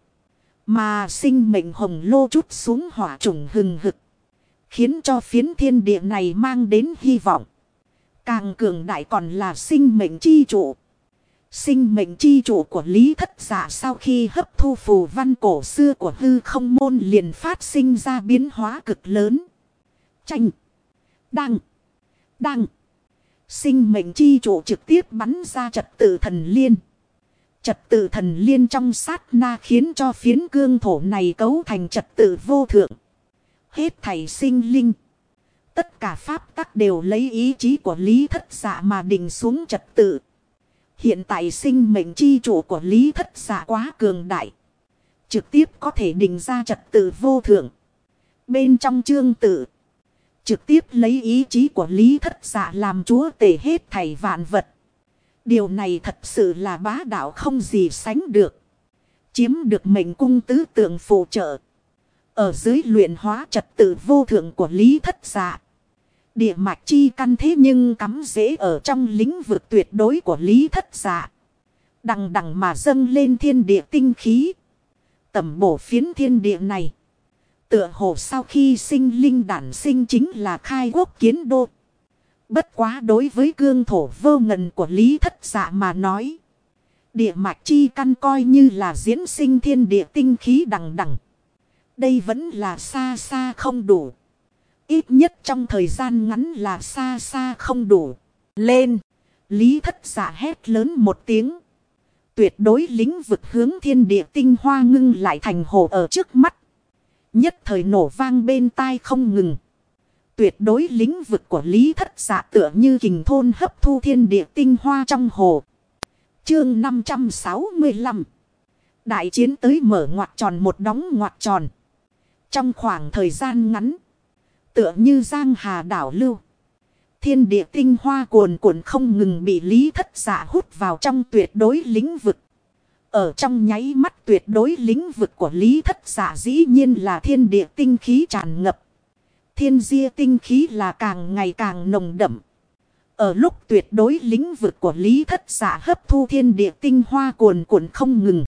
Mà sinh mệnh hồng lô chút xuống hỏa trùng hừng hực. Khiến cho phiến thiên địa này mang đến hy vọng. Càng cường đại còn là sinh mệnh chi trụ. Sinh mệnh chi trụ của Lý Thất Dạ sau khi hấp thu phù văn cổ xưa của hư không môn liền phát sinh ra biến hóa cực lớn. Chanh. Đăng. Sinh mệnh chi trụ trực tiếp bắn ra trật tự thần liên. Trật tự thần liên trong sát na khiến cho phiến cương thổ này cấu thành trật tự vô thượng. Hết thảy sinh linh. Tất cả pháp tắc đều lấy ý chí của Lý Thất Dạ mà định xuống trật tự. Hiện tại sinh mệnh chi chủ của Lý Thất Dạ quá cường đại. Trực tiếp có thể định ra trật tự vô thượng. Bên trong chương tự. Trực tiếp lấy ý chí của Lý Thất Dạ làm chúa tể hết thảy vạn vật. Điều này thật sự là bá đạo không gì sánh được. Chiếm được mệnh cung tứ tượng phụ trợ. Ở dưới luyện hóa trật tự vô thượng của Lý Thất Dạ. Địa mạch chi căn thế nhưng cắm rễ ở trong lĩnh vực tuyệt đối của Lý Thất Dạ. Đằng đằng mà dâng lên thiên địa tinh khí. Tẩm bổ phiến thiên địa này. Tựa hồ sau khi sinh linh đản sinh chính là khai quốc kiến đô. Bất quá đối với cương thổ vô ngần của Lý Thất Dạ mà nói. Địa mạch chi căn coi như là diễn sinh thiên địa tinh khí đằng đằng. Đây vẫn là xa xa không đủ. Ít nhất trong thời gian ngắn là xa xa không đủ. Lên. Lý Thất Dạ hét lớn một tiếng. Tuyệt đối lĩnh vực hướng thiên địa tinh hoa ngưng lại thành hồ ở trước mắt. Nhất thời nổ vang bên tai không ngừng. Tuyệt đối lĩnh vực của Lý Thất Dạ tựa như kình thôn hấp thu thiên địa tinh hoa trong hồ. Chương 565. Đại chiến tới mở ngoặc tròn một đóng ngoặc tròn. Trong khoảng thời gian ngắn. Tựa như giang hà đảo lưu. Thiên địa tinh hoa cuồn cuộn không ngừng bị Lý Thất Dạ hút vào trong tuyệt đối lĩnh vực. Ở trong nháy mắt tuyệt đối lĩnh vực của Lý Thất Dạ dĩ nhiên là thiên địa tinh khí tràn ngập. Thiên dia tinh khí là càng ngày càng nồng đậm. Ở lúc tuyệt đối lĩnh vực của Lý Thất Dạ hấp thu thiên địa tinh hoa cuồn cuộn không ngừng.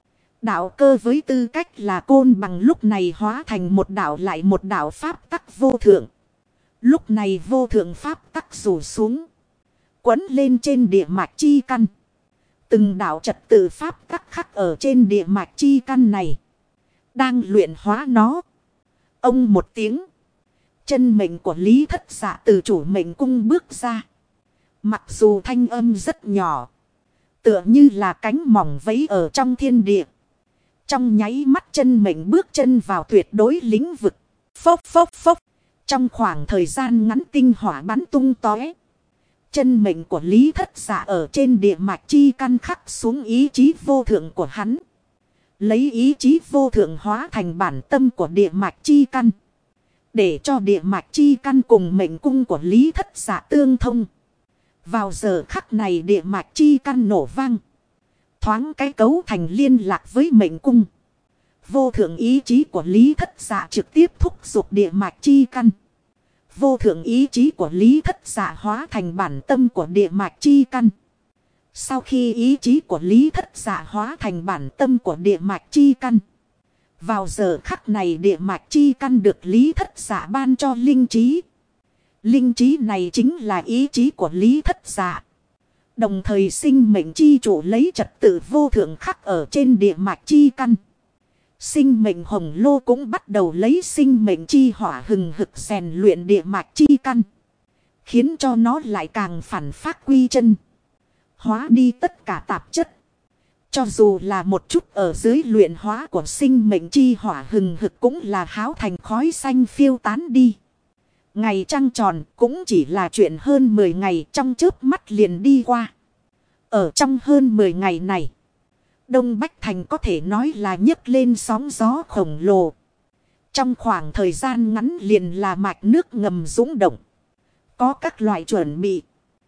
Đạo cơ với tư cách là côn bằng lúc này hóa thành một đạo lại một đạo pháp tắc vô thượng. Lúc này vô thượng pháp tắc rủ xuống. Quấn lên trên địa mạch chi căn. Từng đạo trật tự pháp tắc khắc ở trên địa mạch chi căn này. Đang luyện hóa nó. Ông một tiếng. Chân mệnh của Lý Thất Dạ từ chủ mệnh cung bước ra. Mặc dù thanh âm rất nhỏ. Tựa như là cánh mỏng vẫy ở trong thiên địa. Trong nháy mắt chân mệnh bước chân vào tuyệt đối lĩnh vực. Phốc phốc phốc. Trong khoảng thời gian ngắn tinh hỏa bắn tung tóe. Chân mệnh của Lý Thất Dạ ở trên địa mạch chi căn khắc xuống ý chí vô thượng của hắn. Lấy ý chí vô thượng hóa thành bản tâm của địa mạch chi căn. Để cho địa mạch chi căn cùng mệnh cung của Lý Thất Dạ tương thông. Vào giờ khắc này địa mạch chi căn nổ vang. Thoáng cái cấu thành liên lạc với mệnh cung. Vô thượng ý chí của Lý Thất Dạ trực tiếp thúc giục địa mạch chi căn. Vô thượng ý chí của Lý Thất Dạ hóa thành bản tâm của địa mạch chi căn. Sau khi ý chí của Lý Thất Dạ hóa thành bản tâm của địa mạch chi căn. Vào giờ khắc này địa mạch chi căn được Lý Thất Dạ ban cho linh trí. Linh trí này chính là ý chí của Lý Thất Dạ. Đồng thời sinh mệnh chi chủ lấy trật tự vô thượng khắc ở trên địa mạch chi căn. Sinh mệnh hồng lô cũng bắt đầu lấy sinh mệnh chi hỏa hừng hực rèn luyện địa mạch chi căn. Khiến cho nó lại càng phản phát quy chân. Hóa đi tất cả tạp chất. Cho dù là một chút ở dưới luyện hóa của sinh mệnh chi hỏa hừng hực cũng là háo thành khói xanh phiêu tán đi. Ngày trăng tròn cũng chỉ là chuyện hơn 10 ngày trong chớp mắt liền đi qua. Ở trong hơn 10 ngày này. Đông Bách Thành có thể nói là nhấc lên sóng gió khổng lồ. Trong khoảng thời gian ngắn liền là mạch nước ngầm dũng động. Có các loại chuẩn bị.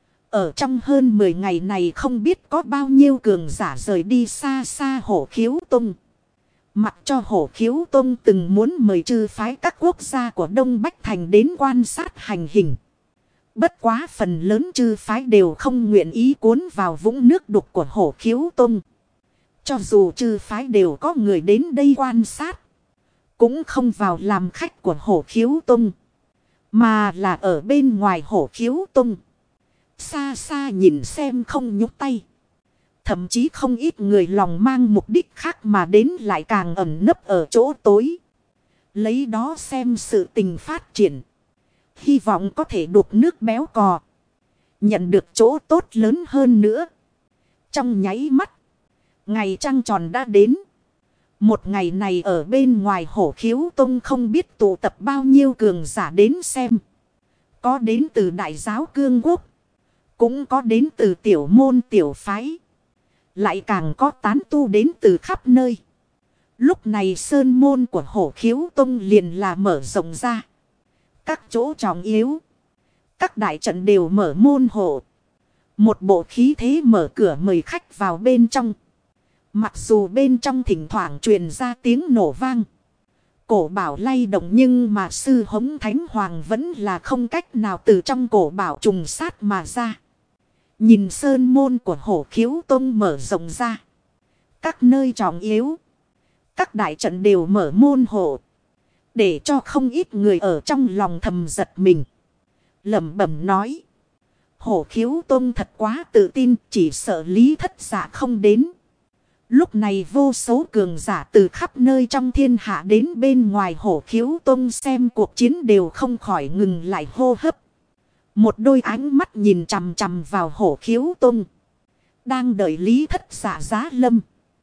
Ở trong hơn 10 ngày này không biết có bao nhiêu cường giả rời đi xa xa Hổ Khiếu Tông. Mặc cho Hổ Khiếu Tông từng muốn mời trừ phái các quốc gia của Đông Bách Thành đến quan sát hành hình. Bất quá phần lớn trừ phái đều không nguyện ý cuốn vào vũng nước đục của Hổ Khiếu Tông. Cho dù trừ phái đều có người đến đây quan sát. Cũng không vào làm khách của Hổ Khiếu Tông. Mà là ở bên ngoài Hổ Khiếu Tông. Xa xa nhìn xem không nhúc tay. Thậm chí không ít người lòng mang mục đích khác mà đến lại càng ẩn nấp ở chỗ tối. Lấy đó xem sự tình phát triển. Hy vọng có thể đục nước béo cò. Nhận được chỗ tốt lớn hơn nữa. Trong nháy mắt. Ngày trăng tròn đã đến. Một ngày này ở bên ngoài Hổ Khiếu Tông không biết tụ tập bao nhiêu cường giả đến xem. Có đến từ Đại giáo Cương Quốc. Cũng có đến từ tiểu môn tiểu phái. Lại càng có tán tu đến từ khắp nơi. Lúc này sơn môn của Hổ Khiếu Tông liền là mở rộng ra. Các chỗ trọng yếu. Các đại trận đều mở môn hộ. Một bộ khí thế mở cửa mời khách vào bên trong. Mặc dù bên trong thỉnh thoảng truyền ra tiếng nổ vang. Cổ bảo lay động nhưng mà sư hống thánh hoàng vẫn là không cách nào từ trong cổ bảo trùng sát mà ra. Nhìn sơn môn của Hổ Khiếu Tông mở rộng ra. Các nơi trọng yếu. Các đại trận đều mở môn hộ. Để cho không ít người ở trong lòng thầm giật mình. Lẩm bẩm nói. Hổ Khiếu Tông thật quá tự tin. Chỉ sợ Lý Thất Dạ không đến. Lúc này vô số cường giả từ khắp nơi trong thiên hạ đến bên ngoài Hổ Khiếu Tông xem cuộc chiến đều không khỏi ngừng lại hô hấp. Một đôi ánh mắt nhìn chằm chằm vào Hổ Khiếu Tông. Đang đợi Lý Thất Dạ giá lâm.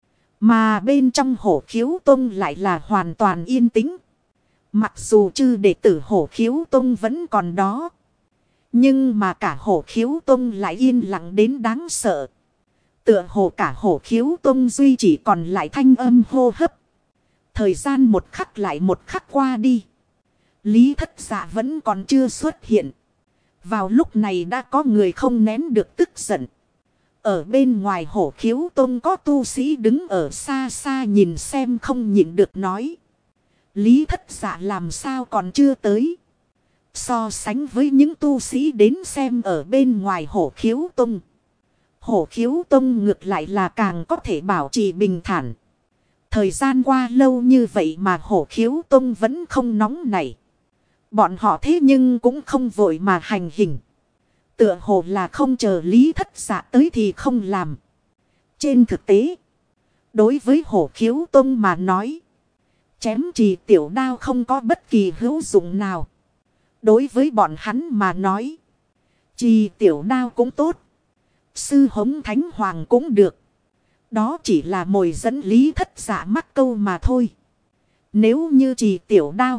Mà bên trong Hổ Khiếu Tông lại là hoàn toàn yên tĩnh. Mặc dù chư đệ tử Hổ Khiếu Tông vẫn còn đó. Nhưng mà cả Hổ Khiếu Tông lại yên lặng đến đáng sợ. Tựa hồ cả Hổ Khiếu Tông duy chỉ còn lại thanh âm hô hấp. Thời gian một khắc lại một khắc qua đi. Lý Thất Dạ vẫn còn chưa xuất hiện. Vào lúc này đã có người không nén được tức giận. Ở bên ngoài Hổ Khiếu Tông có tu sĩ đứng ở xa xa nhìn xem không nhịn được nói. Lý Thất Dạ làm sao còn chưa tới. So sánh với những tu sĩ đến xem ở bên ngoài Hổ Khiếu Tông. Hổ Khiếu Tông ngược lại là càng có thể bảo trì bình thản. Thời gian qua lâu như vậy mà Hổ Khiếu Tông vẫn không nóng nảy. Bọn họ thế nhưng cũng không vội mà hành hình. Tựa hồ là không chờ Lý Thất Dạ tới thì không làm. Trên thực tế, đối với Hổ Khiếu Tông mà nói, chém trì tiểu đao không có bất kỳ hữu dụng nào. Đối với bọn hắn mà nói, trì tiểu đao cũng tốt. Sư hống thánh hoàng cũng được. Đó chỉ là mồi dẫn Lý Thất Dạ mắc câu mà thôi. Nếu như trì tiểu đao,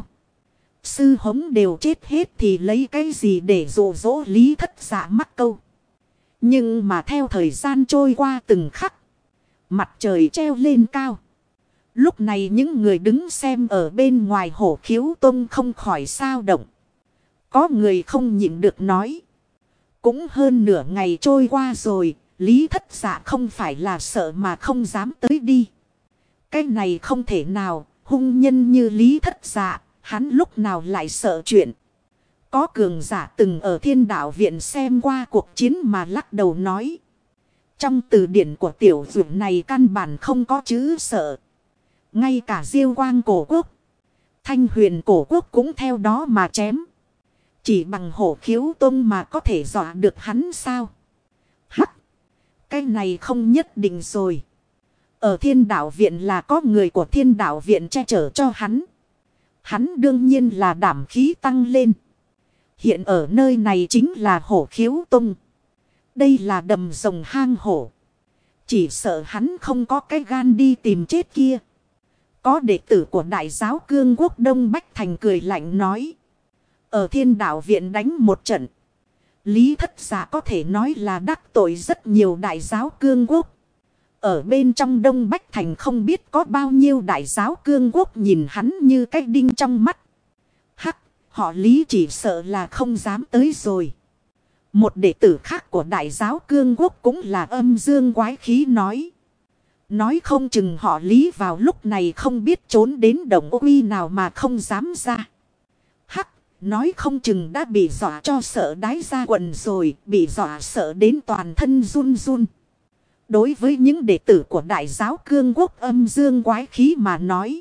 sư hống đều chết hết thì lấy cái gì để dụ dỗ Lý Thất Dạ mắc câu. Nhưng mà theo thời gian trôi qua từng khắc, mặt trời treo lên cao. Lúc này những người đứng xem ở bên ngoài Hổ Khiếu Tông không khỏi sao động. Có người không nhịn được nói. Cũng hơn nửa ngày trôi qua rồi, Lý Thất Dạ không phải là sợ mà không dám tới đi. Cái này không thể nào, hung nhân như Lý Thất Dạ, hắn lúc nào lại sợ chuyện. Có cường giả từng ở Thiên Đạo Viện xem qua cuộc chiến mà lắc đầu nói. Trong từ điển của tiểu dũng này căn bản không có chữ sợ. Ngay cả Diêu Quang cổ quốc, Thanh Huyền cổ quốc cũng theo đó mà chém. Chỉ bằng Hổ Khiếu Tông mà có thể dọa được hắn sao? Hắc! Cái này không nhất định rồi. Ở Thiên Đạo Viện là có người của Thiên Đạo Viện che chở cho hắn. Hắn đương nhiên là đảm khí tăng lên. Hiện ở nơi này chính là Hổ Khiếu Tông. Đây là đầm rồng hang hổ. Chỉ sợ hắn không có cái gan đi tìm chết kia. Có đệ tử của Đại giáo Cương Quốc Đông Bách Thành cười lạnh nói. Ở Thiên Đạo Viện đánh một trận. Lý Thất Dạ có thể nói là đắc tội rất nhiều Đại giáo Cương Quốc. Ở bên trong Đông Bách Thành không biết có bao nhiêu Đại giáo Cương Quốc nhìn hắn như cái đinh trong mắt. Hắc, họ Lý chỉ sợ là không dám tới rồi. Một đệ tử khác của Đại giáo Cương Quốc cũng là âm dương quái khí nói. Nói không chừng họ Lý vào lúc này không biết trốn đến động uy nào mà không dám ra. Hắc, nói không chừng đã bị dọa cho sợ đái ra quần rồi, bị dọa sợ đến toàn thân run run. Đối với những đệ tử của Đại giáo Cương Quốc âm dương quái khí mà nói.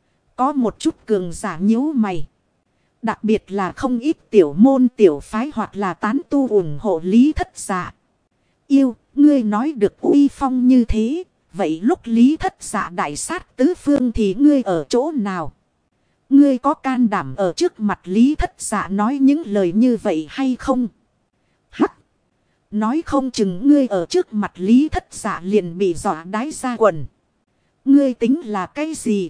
Có một chút cường giả nhíu mày. Đặc biệt là không ít tiểu môn tiểu phái hoặc là tán tu ủng hộ Lý Thất Dạ. Yêu, ngươi nói được uy phong như thế. Vậy lúc Lý Thất Dạ đại sát tứ phương thì ngươi ở chỗ nào? Ngươi có can đảm ở trước mặt Lý Thất Dạ nói những lời như vậy hay không? Hắc! Nói không chừng ngươi ở trước mặt Lý Thất Dạ liền bị dọa đái ra quần. Ngươi tính là cái gì?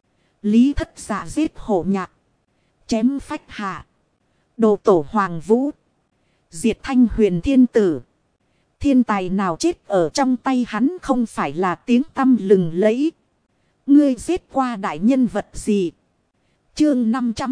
Lý Thất Dạ giết hổ nhạc. Chém phách hạ. Đồ tổ hoàng vũ. Diệt Thanh Huyền thiên tử. Thiên tài nào chết ở trong tay hắn không phải là tiếng tăm lừng lẫy. Ngươi giết qua đại nhân vật gì? Chương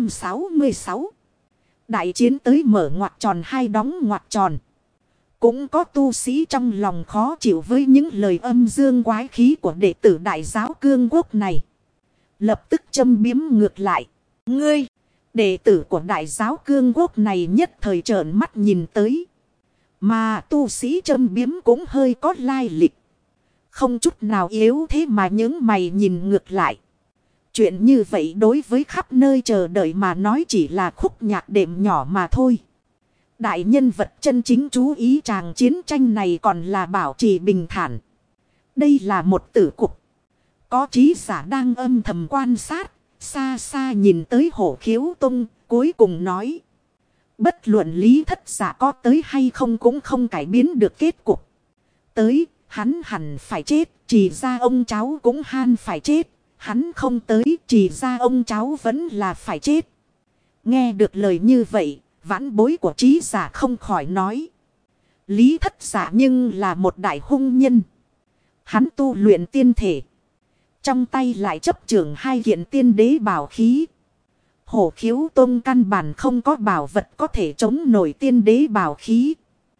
566. Đại chiến tới mở ngoặc tròn hai đóng ngoặc tròn. Cũng có tu sĩ trong lòng khó chịu với những lời âm dương quái khí của đệ tử Đại giáo Cương Quốc này. Lập tức châm biếm ngược lại. Ngươi, đệ tử của Đại giáo Cương Quốc này nhất thời trợn mắt nhìn tới. Mà tu sĩ châm biếm cũng hơi có lai lịch. Không chút nào yếu thế mà những mày nhìn ngược lại. Chuyện như vậy đối với khắp nơi chờ đợi mà nói chỉ là khúc nhạc đệm nhỏ mà thôi. Đại nhân vật chân chính chú ý tràng chiến tranh này còn là bảo trì bình thản. Đây là một tử cục. Có trí giả đang âm thầm quan sát. Xa xa nhìn tới Hổ Khiếu Tông. Cuối cùng nói. Bất luận Lý Thất Dạ có tới hay không cũng không cải biến được kết cục. Tới, hắn hẳn phải chết. Chỉ ra ông cháu cũng phải chết. Hắn không tới, chỉ ra ông cháu vẫn là phải chết. Nghe được lời như vậy, vãn bối của trí giả không khỏi nói. Lý Thất Dạ nhưng là một đại hung nhân. Hắn tu luyện tiên thể. Trong tay lại chấp trưởng 2 kiện tiên đế bảo khí. Hổ Khiếu Tông căn bản không có bảo vật có thể chống nổi tiên đế bảo khí.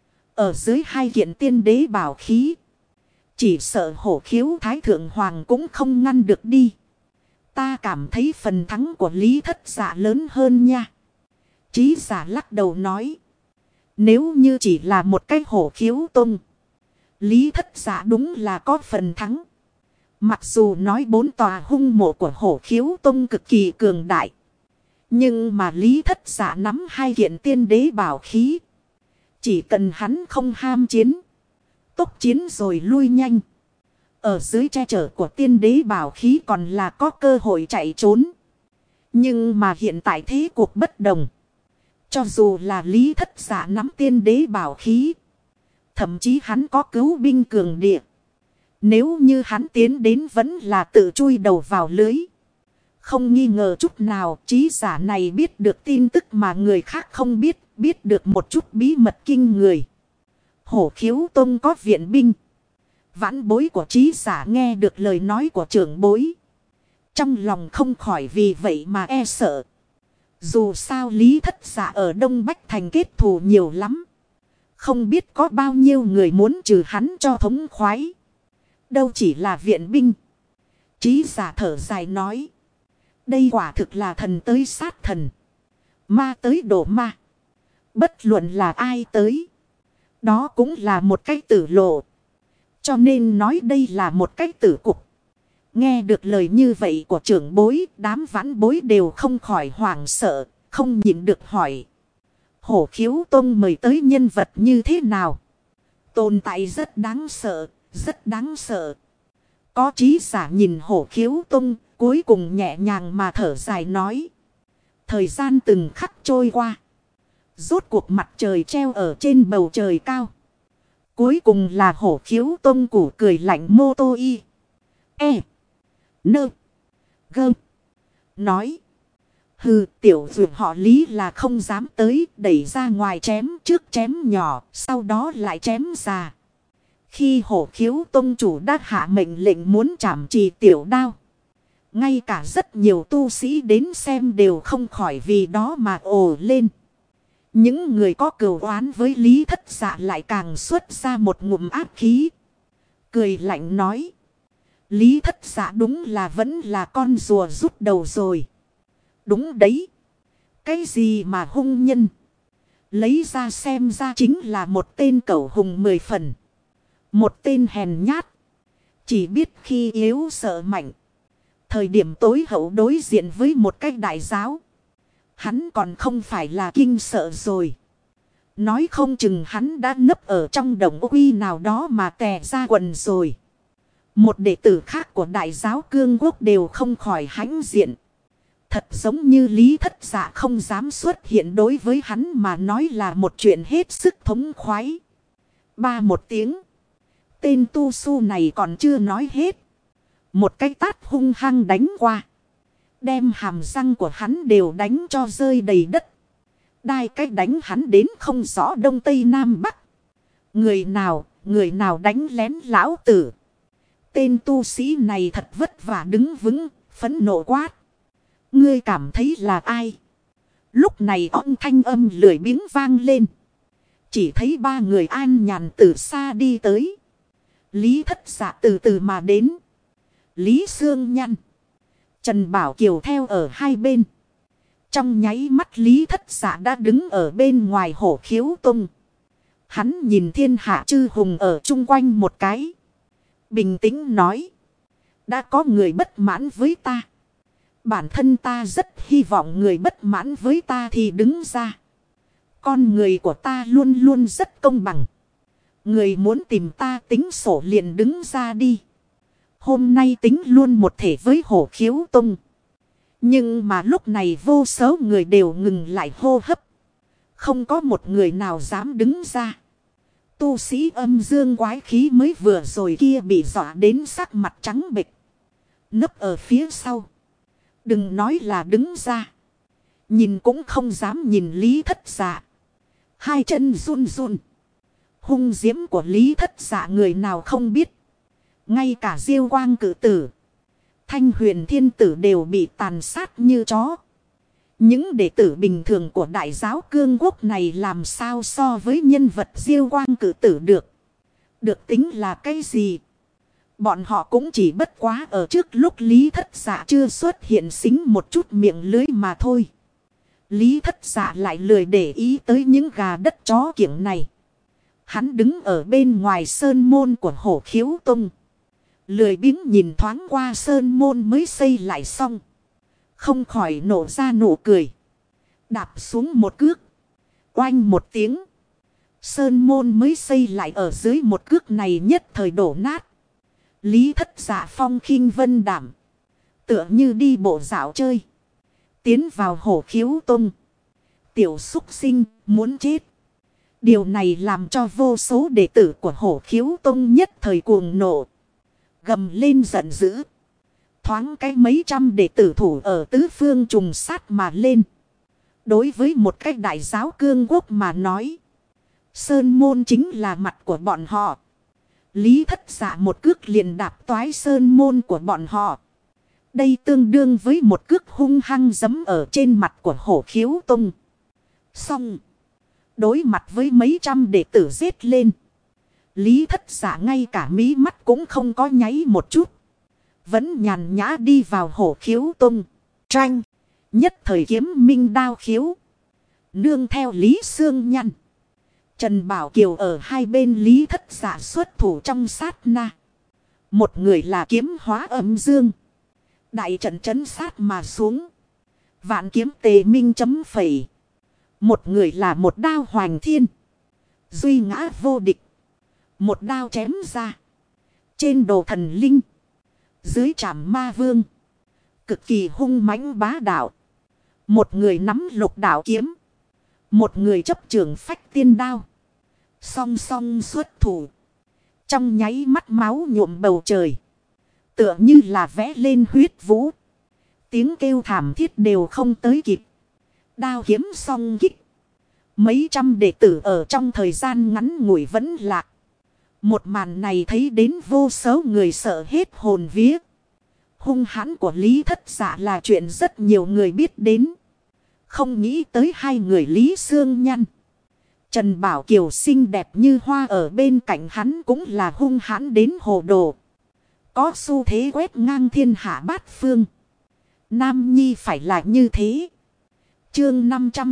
Ở dưới 2 kiện tiên đế bảo khí. Chỉ sợ Hổ Khiếu Thái Thượng Hoàng cũng không ngăn được đi. Ta cảm thấy phần thắng của Lý Thất Dạ lớn hơn nha. Trí giả lắc đầu nói. Nếu như chỉ là một cái Hổ Khiếu Tông. Lý Thất Dạ đúng là có phần thắng. Mặc dù nói 4 tòa hung mộ của Hổ Khiếu Tông cực kỳ cường đại. Nhưng mà Lý Thất Dạ nắm 2 kiện tiên đế bảo khí. Chỉ cần hắn không ham chiến. Tốc chiến rồi lui nhanh. Ở dưới che chở của tiên đế bảo khí còn là có cơ hội chạy trốn. Nhưng mà hiện tại thế cuộc bất đồng. Cho dù là Lý Thất Dạ nắm tiên đế bảo khí. Thậm chí hắn có cứu binh cường địa. Nếu như hắn tiến đến vẫn là tự chui đầu vào lưới. Không nghi ngờ chút nào trí giả này biết được tin tức mà người khác không biết. Biết được một chút bí mật kinh người. Hổ Khiếu Tông có viện binh. Vãn bối của trí giả nghe được lời nói của trưởng bối. Trong lòng không khỏi vì vậy mà e sợ. Dù sao Lý Thất Dạ ở Đông Bách Thành kết thù nhiều lắm. Không biết có bao nhiêu người muốn trừ hắn cho thống khoái. Đâu chỉ là viện binh. Trí giả thở dài nói. Đây quả thực là thần tới sát thần. Ma tới đổ ma. Bất luận là ai tới. Đó cũng là một cái tử lộ. Cho nên nói đây là một cái tử cục. Nghe được lời như vậy của trưởng bối, đám vãn bối đều không khỏi hoảng sợ, không nhịn được hỏi. Hổ Khiếu Tông mời tới nhân vật như thế nào? Tồn tại rất đáng sợ, rất đáng sợ. Có trí giả nhìn Hổ Khiếu Tông, cuối cùng nhẹ nhàng mà thở dài nói. Thời gian từng khắc trôi qua. Rốt cuộc mặt trời treo ở trên bầu trời cao. Cuối cùng là Hổ Khiếu Tông củ cười lạnh mô tô y. E. Nơ. Gơ. Nói. Hừ, tiểu dược họ Lý là không dám tới, đẩy ra ngoài chém, trước chém nhỏ, sau đó lại chém già. Khi Hổ Khiếu Tông chủ đã hạ mệnh lệnh muốn trảm trì tiểu đao. Ngay cả rất nhiều tu sĩ đến xem đều không khỏi vì đó mà ồ lên. Những người có cừu oán với Lý Thất Dạ lại càng xuất ra một ngụm áp khí. Cười lạnh nói. Lý Thất Dạ đúng là vẫn là con rùa rút đầu rồi. Đúng đấy. Cái gì mà hung nhân. Lấy ra xem ra chính là một tên cẩu hùng 10 phần. Một tên hèn nhát. Chỉ biết khi yếu sợ mạnh. Thời điểm tối hậu đối diện với một cái đại giáo. Hắn còn không phải là kinh sợ rồi. Nói không chừng hắn đã nấp ở trong đồng uy nào đó mà tè ra quần rồi. Một đệ tử khác của đại giáo cương quốc đều không khỏi hãnh diện. Thật giống như Lý Thất Dạ không dám xuất hiện đối với hắn mà nói là một chuyện hết sức thống khoái. Ba một tiếng. Tên tu su này còn chưa nói hết. Một cái tát hung hăng đánh qua. Đem hàm răng của hắn đều đánh cho rơi đầy đất. Đai cách đánh hắn đến không rõ đông tây nam bắc. Người nào đánh lén lão tử. Tên tu sĩ này thật vất vả đứng vững, phẫn nộ quát. Ngươi cảm thấy là ai? Lúc này âm thanh âm lười biếng vang lên. Chỉ thấy 3 người an nhàn từ xa đi tới. Lý Thất Dạ từ từ mà đến. Lý Sương Nhăn. Trần Bảo Kiều theo ở hai bên. Trong nháy mắt Lý Thất Dạ đã đứng ở bên ngoài Hổ Khiếu Tông. Hắn nhìn thiên hạ chư hùng ở chung quanh một cái. Bình tĩnh nói. Đã có người bất mãn với ta. Bản thân ta rất hy vọng người bất mãn với ta thì đứng ra. Con người của ta luôn luôn rất công bằng. Người muốn tìm ta tính sổ liền đứng ra đi. Hôm nay tính luôn một thể với Hổ Khiếu Tông. Nhưng mà lúc này vô số người đều ngừng lại hô hấp. Không có một người nào dám đứng ra. Tu sĩ âm dương quái khí mới vừa rồi kia bị dọa đến sắc mặt trắng bệch. Nấp ở phía sau. Đừng nói là đứng ra. Nhìn cũng không dám nhìn Lý Thất Dạ. Hai chân run run. Hung diễm của Lý Thất Dạ người nào không biết. Ngay cả Diêu Quang Cử Tử, Thanh Huyền Thiên Tử đều bị tàn sát như chó. Những đệ tử bình thường của đại giáo cương quốc này làm sao so với nhân vật Diêu Quang Cử Tử được. Được tính là cái gì? Bọn họ cũng chỉ bất quá ở trước lúc Lý Thất Dạ chưa xuất hiện xính một chút miệng lưới mà thôi. Lý Thất Dạ lại lười để ý tới những gà đất chó kiểng này. Hắn đứng ở bên ngoài sơn môn của Hổ Khiếu Tông. Lười biếng nhìn thoáng qua sơn môn mới xây lại xong. Không khỏi nổ ra nụ cười. Đạp xuống một cước. Oanh một tiếng. Sơn môn mới xây lại ở dưới một cước này nhất thời đổ nát. Lý Thất Dạ phong khinh vân đảm. Tựa như đi bộ dạo chơi. Tiến vào Hổ Khiếu Tông. Tiểu súc sinh muốn chết. Điều này làm cho vô số đệ tử của Hổ Khiếu Tông nhất thời cuồng nộ. Gầm lên giận dữ. Thoáng cái mấy trăm đệ tử thủ ở tứ phương trùng sát mà lên. Đối với một cái đại giáo cương quốc mà nói. Sơn môn chính là mặt của bọn họ. Lý Thất Dạ một cước liền đạp toái sơn môn của bọn họ. Đây tương đương với một cước hung hăng giẫm ở trên mặt của Hổ Khiếu Tông. Xong. Đối mặt với mấy trăm đệ tử giết lên. Lý Thất Dạ ngay cả mí mắt cũng không có nháy một chút. Vẫn nhàn nhã đi vào Hổ Khiếu Tông. Tranh. Nhất thời kiếm minh đao khiếu. Nương theo Lý Sương Nhăn. Trần Bảo Kiều ở hai bên Lý Thất Dạ xuất thủ trong sát na. Một người là kiếm hóa âm dương. Đại trận trấn sát mà xuống. Vạn kiếm tề minh chấm phẩy. Một người là một đao hoành thiên. Duy ngã vô địch. Một đao chém ra. Trên đồ thần linh. Dưới trảm ma vương. Cực kỳ hung mãnh bá đạo. Một người nắm lục đạo kiếm. Một người chấp trường phách tiên đao. Song song xuất thủ. Trong nháy mắt máu nhuộm bầu trời. Tựa như là vẽ lên huyết vũ. Tiếng kêu thảm thiết đều không tới kịp. Đao kiếm song kích. Mấy trăm đệ tử ở trong thời gian ngắn ngủi vẫn lạc. Một màn này thấy đến vô số người sợ hết hồn vía. Hung hãn của Lý Thất Dạ là chuyện rất nhiều người biết đến. Không nghĩ tới hai người Lý Sương Nhăn. Trần Bảo Kiều xinh đẹp như hoa ở bên cạnh hắn cũng là hung hãn đến hồ đồ. Có xu thế quét ngang thiên hạ bát phương. Nam Nhi phải là như thế. Chương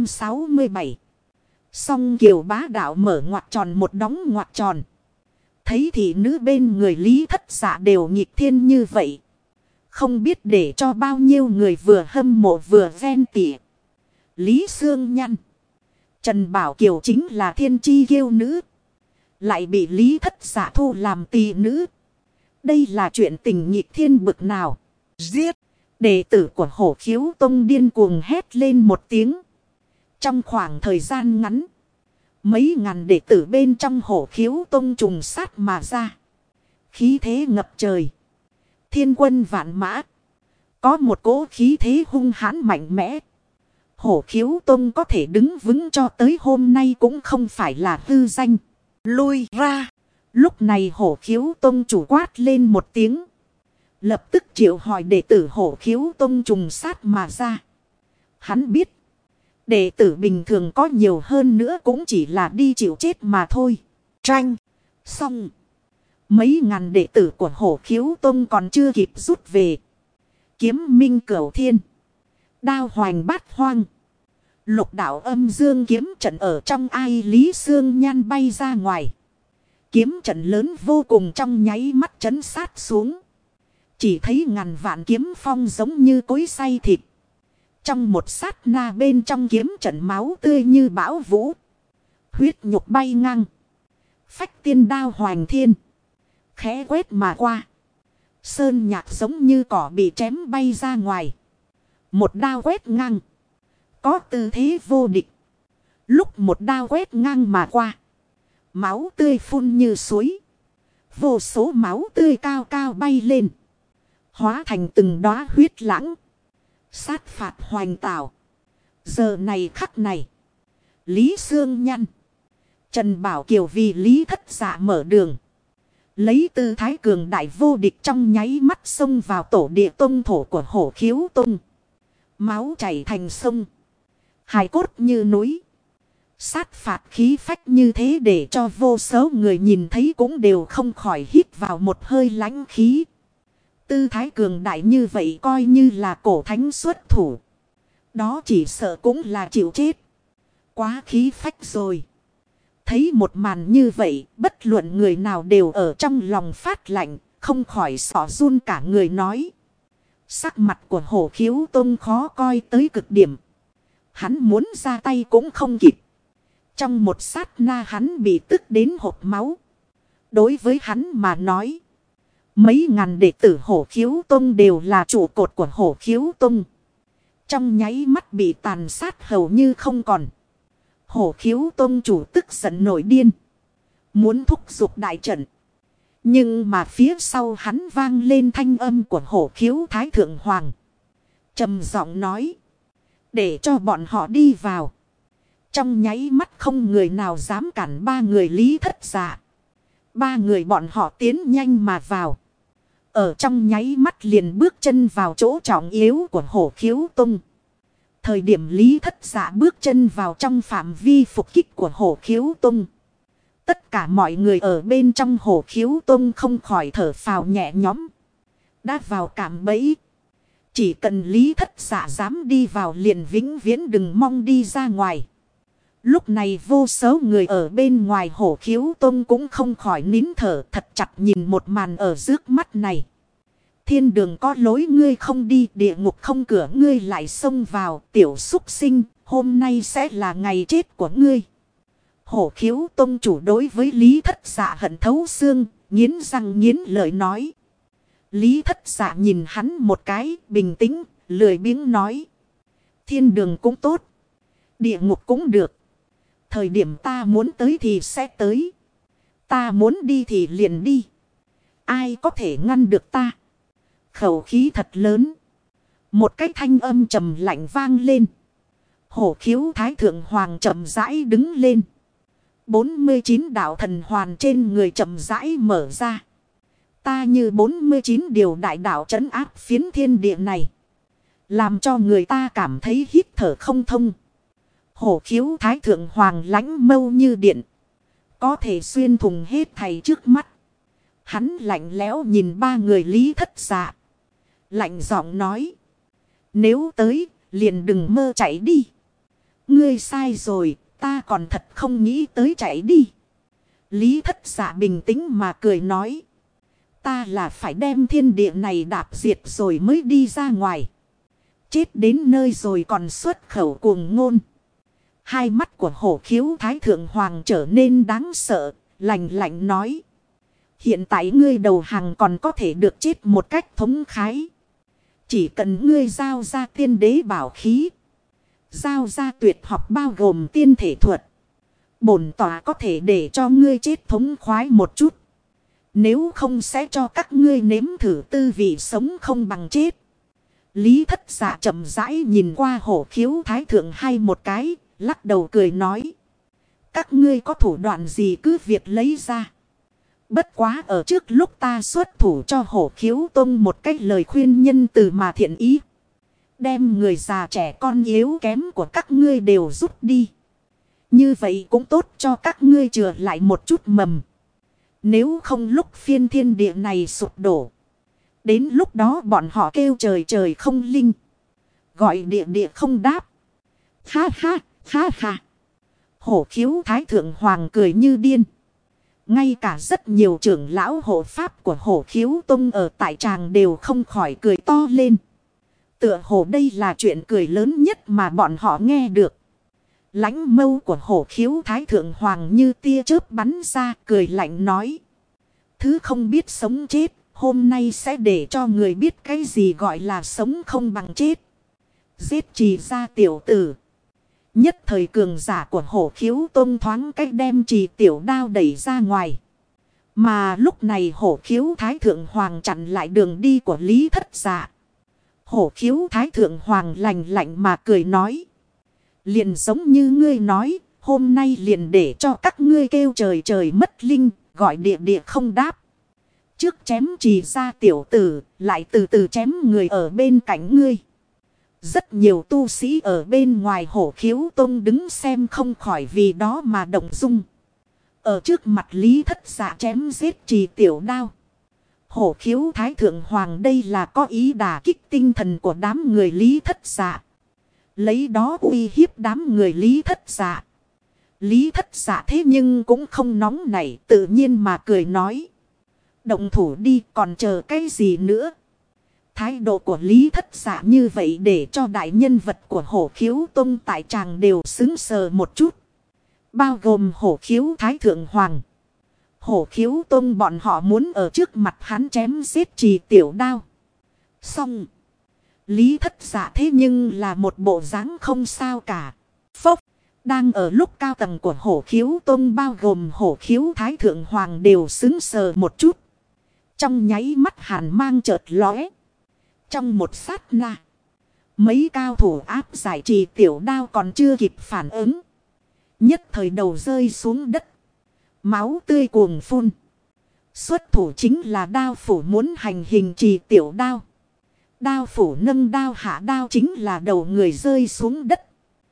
567. Song Kiều bá đạo mở ngoặc tròn một đóng ngoặc tròn. Thấy thị nữ bên người Lý Thất Dạ đều nghịch thiên như vậy. Không biết để cho bao nhiêu người vừa hâm mộ vừa ven tỉ. Lý Sương Nhăn. Trần Bảo Kiều chính là thiên chi kiêu nữ. Lại bị Lý Thất Dạ thu làm tỳ nữ. Đây là chuyện tình nghịch thiên bực nào. Giết. Đệ tử của Hổ Khiếu Tông điên cuồng hét lên một tiếng. Trong khoảng thời gian ngắn. Mấy ngàn đệ tử bên trong Hổ Khiếu Tông trùng sát mà ra. Khí thế ngập trời. Thiên quân vạn mã. Có một cỗ khí thế hung hãn mạnh mẽ. Hổ Khiếu Tông có thể đứng vững cho tới hôm nay cũng không phải là hư danh. Lui ra. Lúc này Hổ Khiếu Tông chủ quát lên một tiếng. Lập tức triệu hỏi đệ tử Hổ Khiếu Tông trùng sát mà ra. Hắn biết. Đệ tử bình thường có nhiều hơn nữa cũng chỉ là đi chịu chết mà thôi. Tranh. Xong. Mấy ngàn đệ tử của Hổ Khiếu Tông còn chưa kịp rút về. Kiếm minh cửu thiên. Đao hoành bát hoang. Lục đạo âm dương kiếm trận ở trong ai Lý Sương Nhan bay ra ngoài. Kiếm trận lớn vô cùng trong nháy mắt trấn sát xuống. Chỉ thấy ngàn vạn kiếm phong giống như cối xay thịt. Trong một sát na bên trong kiếm trận máu tươi như bão vũ. Huyết nhục bay ngang. Phách tiên đao hoành thiên. khẽ quét mà qua. Sơn nhạc giống như cỏ bị chém bay ra ngoài. Một đao quét ngang. Có tư thế vô địch. Lúc một đao quét ngang mà qua. Máu tươi phun như suối. Vô số máu tươi cao cao bay lên. Hóa thành từng đóa huyết lãng. Sát phạt hoành tạo. Giờ này khắc này. Lý Sương Nhăn. Trần Bảo Kiều vì Lý Thất Dạ mở đường. Lấy tư thái cường đại vô địch trong nháy mắt xông vào tổ địa tông thổ của Hổ Khiếu Tông. Máu chảy thành sông. Hài cốt như núi. Sát phạt khí phách như thế để cho vô số người nhìn thấy cũng đều không khỏi hít vào một hơi lãnh khí. Tư thái cường đại như vậy coi như là cổ thánh xuất thủ. Đó chỉ sợ cũng là chịu chết. Quá khí phách rồi. Thấy một màn như vậy, bất luận người nào đều ở trong lòng phát lạnh, không khỏi xỏ run cả người nói. Sắc mặt của Hổ Khiếu Tông khó coi tới cực điểm. Hắn muốn ra tay cũng không kịp. Trong một sát na hắn bị tức đến hộc máu. Đối với hắn mà nói, mấy ngàn đệ tử Hổ Khiếu Tông đều là trụ cột của Hổ Khiếu Tông. Trong nháy mắt bị tàn sát hầu như không còn. Hổ Khiếu Tông chủ tức giận nổi điên. Muốn thúc giục đại trận. Nhưng mà phía sau hắn vang lên thanh âm của Hổ Khiếu Thái Thượng Hoàng. Trầm giọng nói. Để cho bọn họ đi vào. Trong nháy mắt không người nào dám cản ba người Lý Thất Dạ. Ba người bọn họ tiến nhanh mà vào. Ở trong nháy mắt liền bước chân vào chỗ trọng yếu của Hổ Khiếu Tông. Thời điểm Lý Thất Dạ bước chân vào trong phạm vi phục kích của Hổ Khiếu Tông. Tất cả mọi người ở bên trong Hổ Khiếu Tông không khỏi thở phào nhẹ nhõm. Đã vào cạm bẫy. Chỉ cần Lý Thất Dạ dám đi vào liền vĩnh viễn đừng mong đi ra ngoài. Lúc này vô số người ở bên ngoài Hổ Khiếu Tông cũng không khỏi nín thở thật chặt nhìn một màn ở trước mắt này. Thiên đường có lối ngươi không đi, địa ngục không cửa ngươi lại xông vào, tiểu súc sinh, hôm nay sẽ là ngày chết của ngươi. Hổ Khiếu Tông chủ đối với Lý Thất Dạ hận thấu xương, nghiến răng nghiến lợi nói. Lý Thất Dạ nhìn hắn một cái, bình tĩnh, lười biếng nói. Thiên đường cũng tốt, địa ngục cũng được. Thời điểm ta muốn tới thì sẽ tới. Ta muốn đi thì liền đi. Ai có thể ngăn được ta? Khẩu khí thật lớn. Một cái thanh âm trầm lạnh vang lên. Hổ Khiếu Thái Thượng Hoàng chậm rãi đứng lên. 49 đạo thần hoàn trên người chậm rãi mở ra. Ta như 49 điều đại đạo trấn áp phiến thiên địa này. Làm cho người ta cảm thấy hít thở không thông. Hổ Khiếu Thái Thượng Hoàng lãnh mâu như điện. Có thể xuyên thủng hết thảy trước mắt. Hắn lạnh lẽo nhìn ba người Lý Thất Dạ. Lạnh giọng nói. Nếu tới, liền đừng mơ chạy đi. Ngươi sai rồi, ta còn thật không nghĩ tới chạy đi. Lý Thất Dạ bình tĩnh mà cười nói. Ta là phải đem thiên địa này đạp diệt rồi mới đi ra ngoài. Chết đến nơi rồi còn xuất khẩu cuồng ngôn. Hai mắt của Hổ Khiếu Thái Thượng Hoàng trở nên đáng sợ, lạnh lạnh nói. Hiện tại ngươi đầu hàng còn có thể được chết một cách thống khái. Chỉ cần ngươi giao ra tiên đế bảo khí. Giao ra tuyệt học bao gồm tiên thể thuật. Bổn tòa có thể để cho ngươi chết thống khoái một chút. Nếu không sẽ cho các ngươi nếm thử tư vị sống không bằng chết. Lý Thất Dạ chậm rãi nhìn qua Hổ Khiếu Thái Thượng hay một cái. Lắc đầu cười nói. Các ngươi có thủ đoạn gì cứ việc lấy ra. Bất quá ở trước lúc ta xuất thủ cho Hổ Khiếu Tông một cách lời khuyên nhân từ mà thiện ý. Đem người già trẻ con yếu kém của các ngươi đều rút đi. Như vậy cũng tốt cho các ngươi chừa lại một chút mầm. Nếu không lúc phiên thiên địa này sụp đổ. Đến lúc đó bọn họ kêu trời trời không linh. Gọi địa địa không đáp. Ha ha, ha ha. Hổ Khiếu Thái Thượng Hoàng cười như điên. Ngay cả rất nhiều trưởng lão hộ pháp của Hổ Khiếu Tông ở tại tràng đều không khỏi cười to lên. Tựa hồ đây là chuyện cười lớn nhất mà bọn họ nghe được. Lãnh mâu của Hổ Khiếu Thái Thượng Hoàng như tia chớp bắn ra cười lạnh nói. thứ không biết sống chết. Hôm nay sẽ để cho người biết cái gì gọi là sống không bằng chết. Giết Trì Gia tiểu tử. Nhất thời cường giả của Hổ Khiếu Tông thoáng cách đem Trì tiểu đao đẩy ra ngoài. Mà lúc này Hổ Khiếu Thái Thượng Hoàng chặn lại đường đi của Lý Thất Dạ. Hổ Khiếu Thái Thượng Hoàng lạnh lạnh mà cười nói. Liền giống như ngươi nói, hôm nay liền để cho các ngươi kêu trời trời mất linh, gọi địa địa không đáp. Trước chém Trì Gia tiểu tử, lại từ từ chém người ở bên cạnh ngươi. Rất nhiều tu sĩ ở bên ngoài Hổ Khiếu Tông đứng xem không khỏi vì đó mà động dung. Ở trước mặt Lý Thất Dạ chém giết Trì tiểu đao. Hổ Khiếu Thái Thượng Hoàng đây là có ý đả kích tinh thần của đám người Lý Thất Dạ. Lấy đó uy hiếp đám người Lý Thất Dạ. Lý Thất Dạ thế nhưng cũng không nóng nảy, tự nhiên mà cười nói. Động thủ đi, còn chờ cái gì nữa? Thái độ của Lý Thất Dạ như vậy để cho đại nhân vật của Hổ Khiếu Tông tại tràng đều xứng sờ một chút. Bao gồm Hổ Khiếu Thái Thượng Hoàng. Hổ Khiếu Tông bọn họ muốn ở trước mặt hắn chém giết Trì tiểu đao. Xong. Lý Thất Dạ thế nhưng là một bộ dáng không sao cả. Phốc. Đang ở lúc cao tầng của Hổ Khiếu Tông bao gồm Hổ Khiếu Thái Thượng Hoàng đều xứng sờ một chút. Trong nháy mắt hàn mang chợt lóe. Trong một sát na. Mấy cao thủ áp giải Trì tiểu đao còn chưa kịp phản ứng. Nhất thời đầu rơi xuống đất. Máu tươi cuồng phun. Xuất thủ chính là đao phủ muốn hành hình Trì tiểu đao. Đao phủ nâng đao hạ đao chính là đầu người rơi xuống đất.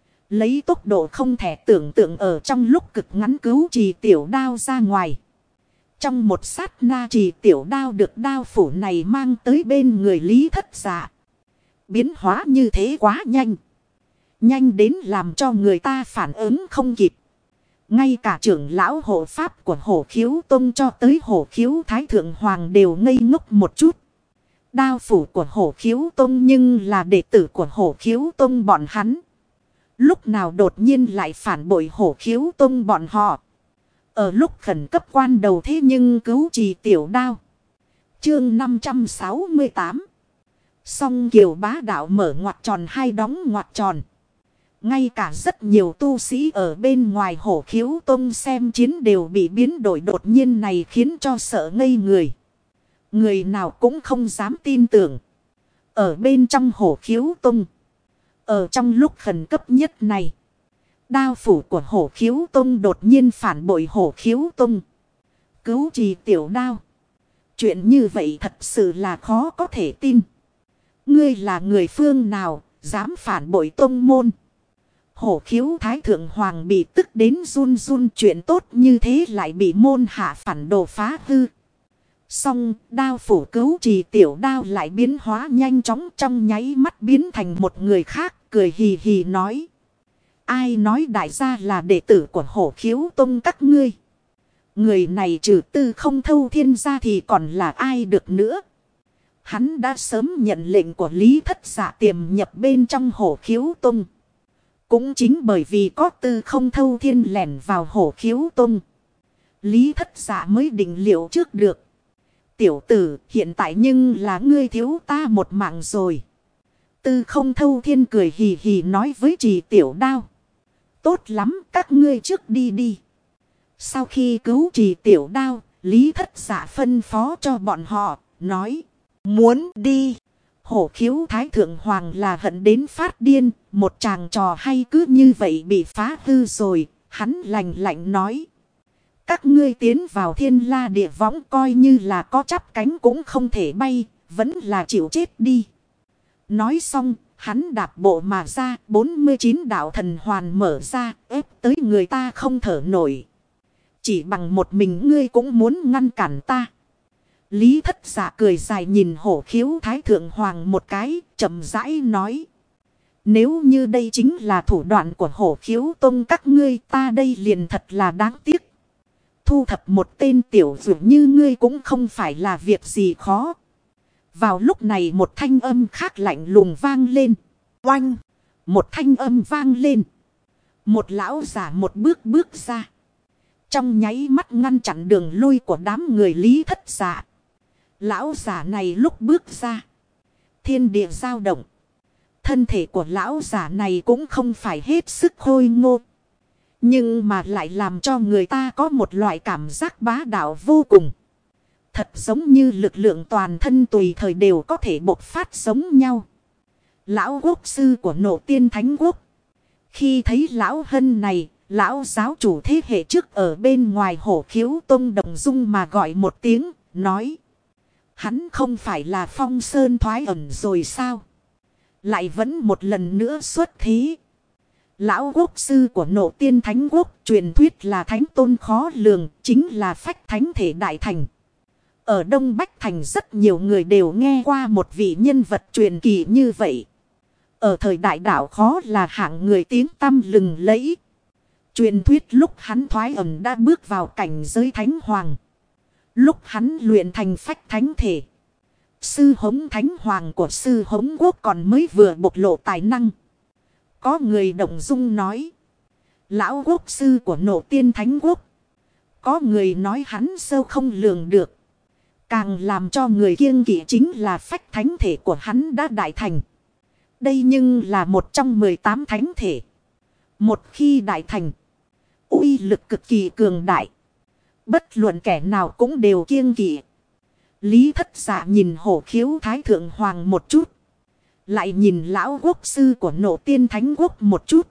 Lấy tốc độ không thể tưởng tượng ở trong lúc cực ngắn cứu Trì tiểu đao ra ngoài. Trong một sát na Trì tiểu đao được đao phủ này mang tới bên người Lý Thất Dạ. Biến hóa như thế quá nhanh. Nhanh đến làm cho người ta phản ứng không kịp. Ngay cả trưởng lão hộ pháp của Hổ Khiếu Tông cho tới Hổ Khiếu Thái Thượng Hoàng đều ngây ngốc một chút. Đao phủ của Hổ Khiếu Tông nhưng là đệ tử của Hổ Khiếu Tông bọn hắn. Lúc nào đột nhiên lại phản bội Hổ Khiếu Tông bọn họ. Ở lúc khẩn cấp quan đầu thế nhưng cứu Trì tiểu đao. Chương 568. Song Kiều Bá Đạo mở ngoặc tròn hai đóng ngoặc tròn. Ngay cả rất nhiều tu sĩ ở bên ngoài Hổ Khiếu Tông xem chiến đều bị biến đổi đột nhiên này khiến cho sợ ngây người. Người nào cũng không dám tin tưởng. Ở bên trong Hổ Khiếu Tông. Ở trong lúc khẩn cấp nhất này. Đao phủ của Hổ Khiếu Tông đột nhiên phản bội Hổ Khiếu Tông. Cứu Trì tiểu đao. Chuyện như vậy thật sự là khó có thể tin. Ngươi là người phương nào, dám phản bội tông môn. Hổ Khiếu Thái Thượng Hoàng bị tức đến run run, chuyện tốt như thế lại bị môn hạ phản đồ phá hư. Xong, đao phủ cứu Trì tiểu đao lại biến hóa nhanh chóng, trong nháy mắt biến thành một người khác, cười hì hì nói. Ai nói đại gia là đệ tử của Hổ Khiếu Tông các ngươi? Người này trừ Tư Không Thâu Thiên ra thì còn là ai được nữa? Hắn đã sớm nhận lệnh của Lý Thất Dạ tiềm nhập bên trong Hổ Khiếu Tông. Cũng chính bởi vì có Tư Không Thâu Thiên lẻn vào Hổ Khiếu Tông. Lý Thất Dạ mới định liệu trước được. Tiểu tử, hiện tại nhưng là ngươi thiếu ta một mạng rồi. Tư Không Thâu Thiên cười hì hì nói với Trì tiểu đao. Tốt lắm, các ngươi trước đi đi. Sau khi cứu Trì tiểu đao, Lý Thất Dạ phân phó cho bọn họ, nói. Muốn đi. Hổ Khiếu Thái Thượng Hoàng là hận đến phát điên. Một chàng trò hay cứ như vậy bị phá hư rồi. Hắn lạnh lạnh nói. Các ngươi tiến vào Thiên La Địa Võng coi như là có chắp cánh cũng không thể bay. Vẫn là chịu chết đi. Nói xong, hắn đạp bộ mà ra. 49 đạo thần hoàn mở ra, ép tới người ta không thở nổi. Chỉ bằng một mình ngươi cũng muốn ngăn cản ta. Lý Thất Dạ cười dài nhìn Hổ Khiếu Thái Thượng Hoàng một cái, chậm rãi nói. Nếu như đây chính là thủ đoạn của Hổ Khiếu Tông các ngươi, ta đây liền thật là đáng tiếc. Thu thập một tên tiểu dụ như ngươi cũng không phải là việc gì khó. Vào lúc này một thanh âm khác lạnh lùng vang lên. Oanh! Một thanh âm vang lên. Một lão giả một bước bước ra. Trong nháy mắt ngăn chặn đường lui của đám người Lý Thất Dạ. Lão giả này lúc bước ra, thiên địa dao động. Thân thể của lão giả này cũng không phải hết sức khôi ngô, nhưng mà lại làm cho người ta có một loại cảm giác bá đạo vô cùng. Thật giống như lực lượng toàn thân tùy thời đều có thể bộc phát giống nhau. Lão quốc sư của Nộ Tiên Thánh Quốc. Khi thấy lão hân này, lão giáo chủ thế hệ trước ở bên ngoài Hổ Khiếu Tông động dung mà gọi một tiếng, nói. Hắn không phải là Phong Sơn thoái ẩn rồi sao? Lại vẫn một lần nữa xuất thí. Lão quốc sư của Nộ Tiên Thánh Quốc truyền thuyết là thánh tôn khó lường, chính là phách thánh thể đại thành. Ở Đông Bách Thành rất nhiều người đều nghe qua một vị nhân vật truyền kỳ như vậy. Ở thời đại đảo khó là hạng người tiếng tăm lừng lẫy. Truyền thuyết lúc hắn thoái ẩn đã bước vào cảnh giới thánh hoàng. Lúc hắn luyện thành phách thánh thể, sư hống thánh hoàng của sư hống quốc còn mới vừa bộc lộ tài năng. Có người động dung nói. Lão quốc sư của Nộ Tiên Thánh Quốc. Có người nói hắn sâu không lường được. Càng làm cho người kiêng kỵ chính là phách thánh thể của hắn đã đại thành. Đây nhưng là một trong 18 thánh thể. Một khi đại thành, uy lực cực kỳ cường đại. Bất luận kẻ nào cũng đều kiêng kỵ. Lý Thất Dạ nhìn Hổ Khiếu Thái Thượng Hoàng một chút. Lại nhìn lão quốc sư của Nộ Tiên Thánh Quốc một chút.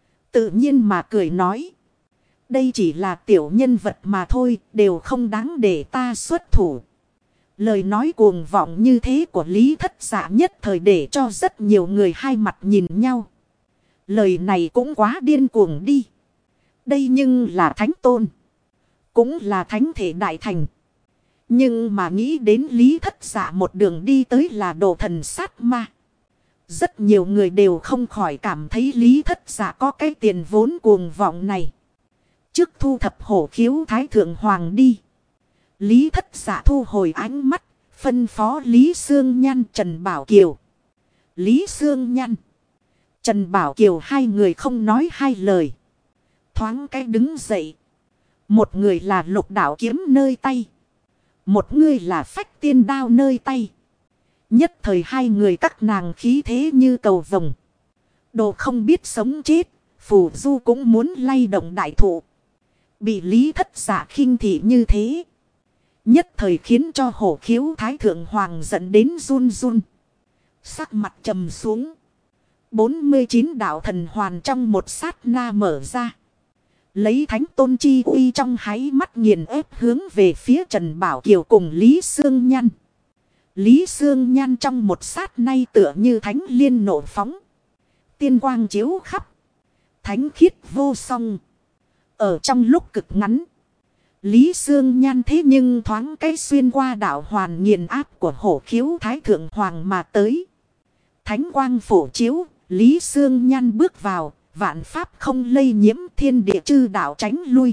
Tự nhiên mà cười nói. Đây chỉ là tiểu nhân vật mà thôi, đều không đáng để ta xuất thủ. Lời nói cuồng vọng như thế của Lý Thất Dạ nhất thời để cho rất nhiều người hai mặt nhìn nhau. Lời này cũng quá điên cuồng đi. Đây nhưng là thánh tôn. Cũng là thánh thể đại thành. Nhưng mà nghĩ đến Lý Thất Dạ một đường đi tới là đồ thần sát ma. Rất nhiều người đều không khỏi cảm thấy Lý Thất Dạ có cái tiền vốn cuồng vọng này. Trước thu thập Hổ Khiếu Thái Thượng Hoàng đi. Lý Thất Dạ thu hồi ánh mắt, phân phó Lý Sương Nhan Trần Bảo Kiều. Lý Sương Nhan, Trần Bảo Kiều hai người không nói hai lời. Thoáng cái đứng dậy. Một người là lục đạo kiếm nơi tay. Một người là phách tiên đao nơi tay. Nhất thời hai người các nàng khí thế như cầu vồng. Đồ không biết sống chết, phù du cũng muốn lay động đại thụ. Bị Lý Thất Dạ khinh thị như thế. Nhất thời khiến cho Hổ Khiếu Thái Thượng Hoàng giận đến run run. Sắc mặt trầm xuống. 49 đạo thần hoàn trong một sát na mở ra. Lấy thánh tôn chi uy trong háy mắt nghiền ép hướng về phía Trần Bảo Kiều cùng Lý Sương Nhan. Lý Sương Nhan trong một sát nay tựa như thánh liên nổ phóng. Tiên quang chiếu khắp. Thánh khiết vô song. Ở trong lúc cực ngắn. Lý Sương Nhan thế nhưng thoáng cái xuyên qua đạo hoàn nghiền áp của Hổ Khiếu Thái Thượng Hoàng mà tới. Thánh quang phổ chiếu, Lý Sương Nhan bước vào, vạn pháp không lây nhiễm thiên địa chư đạo tránh lui.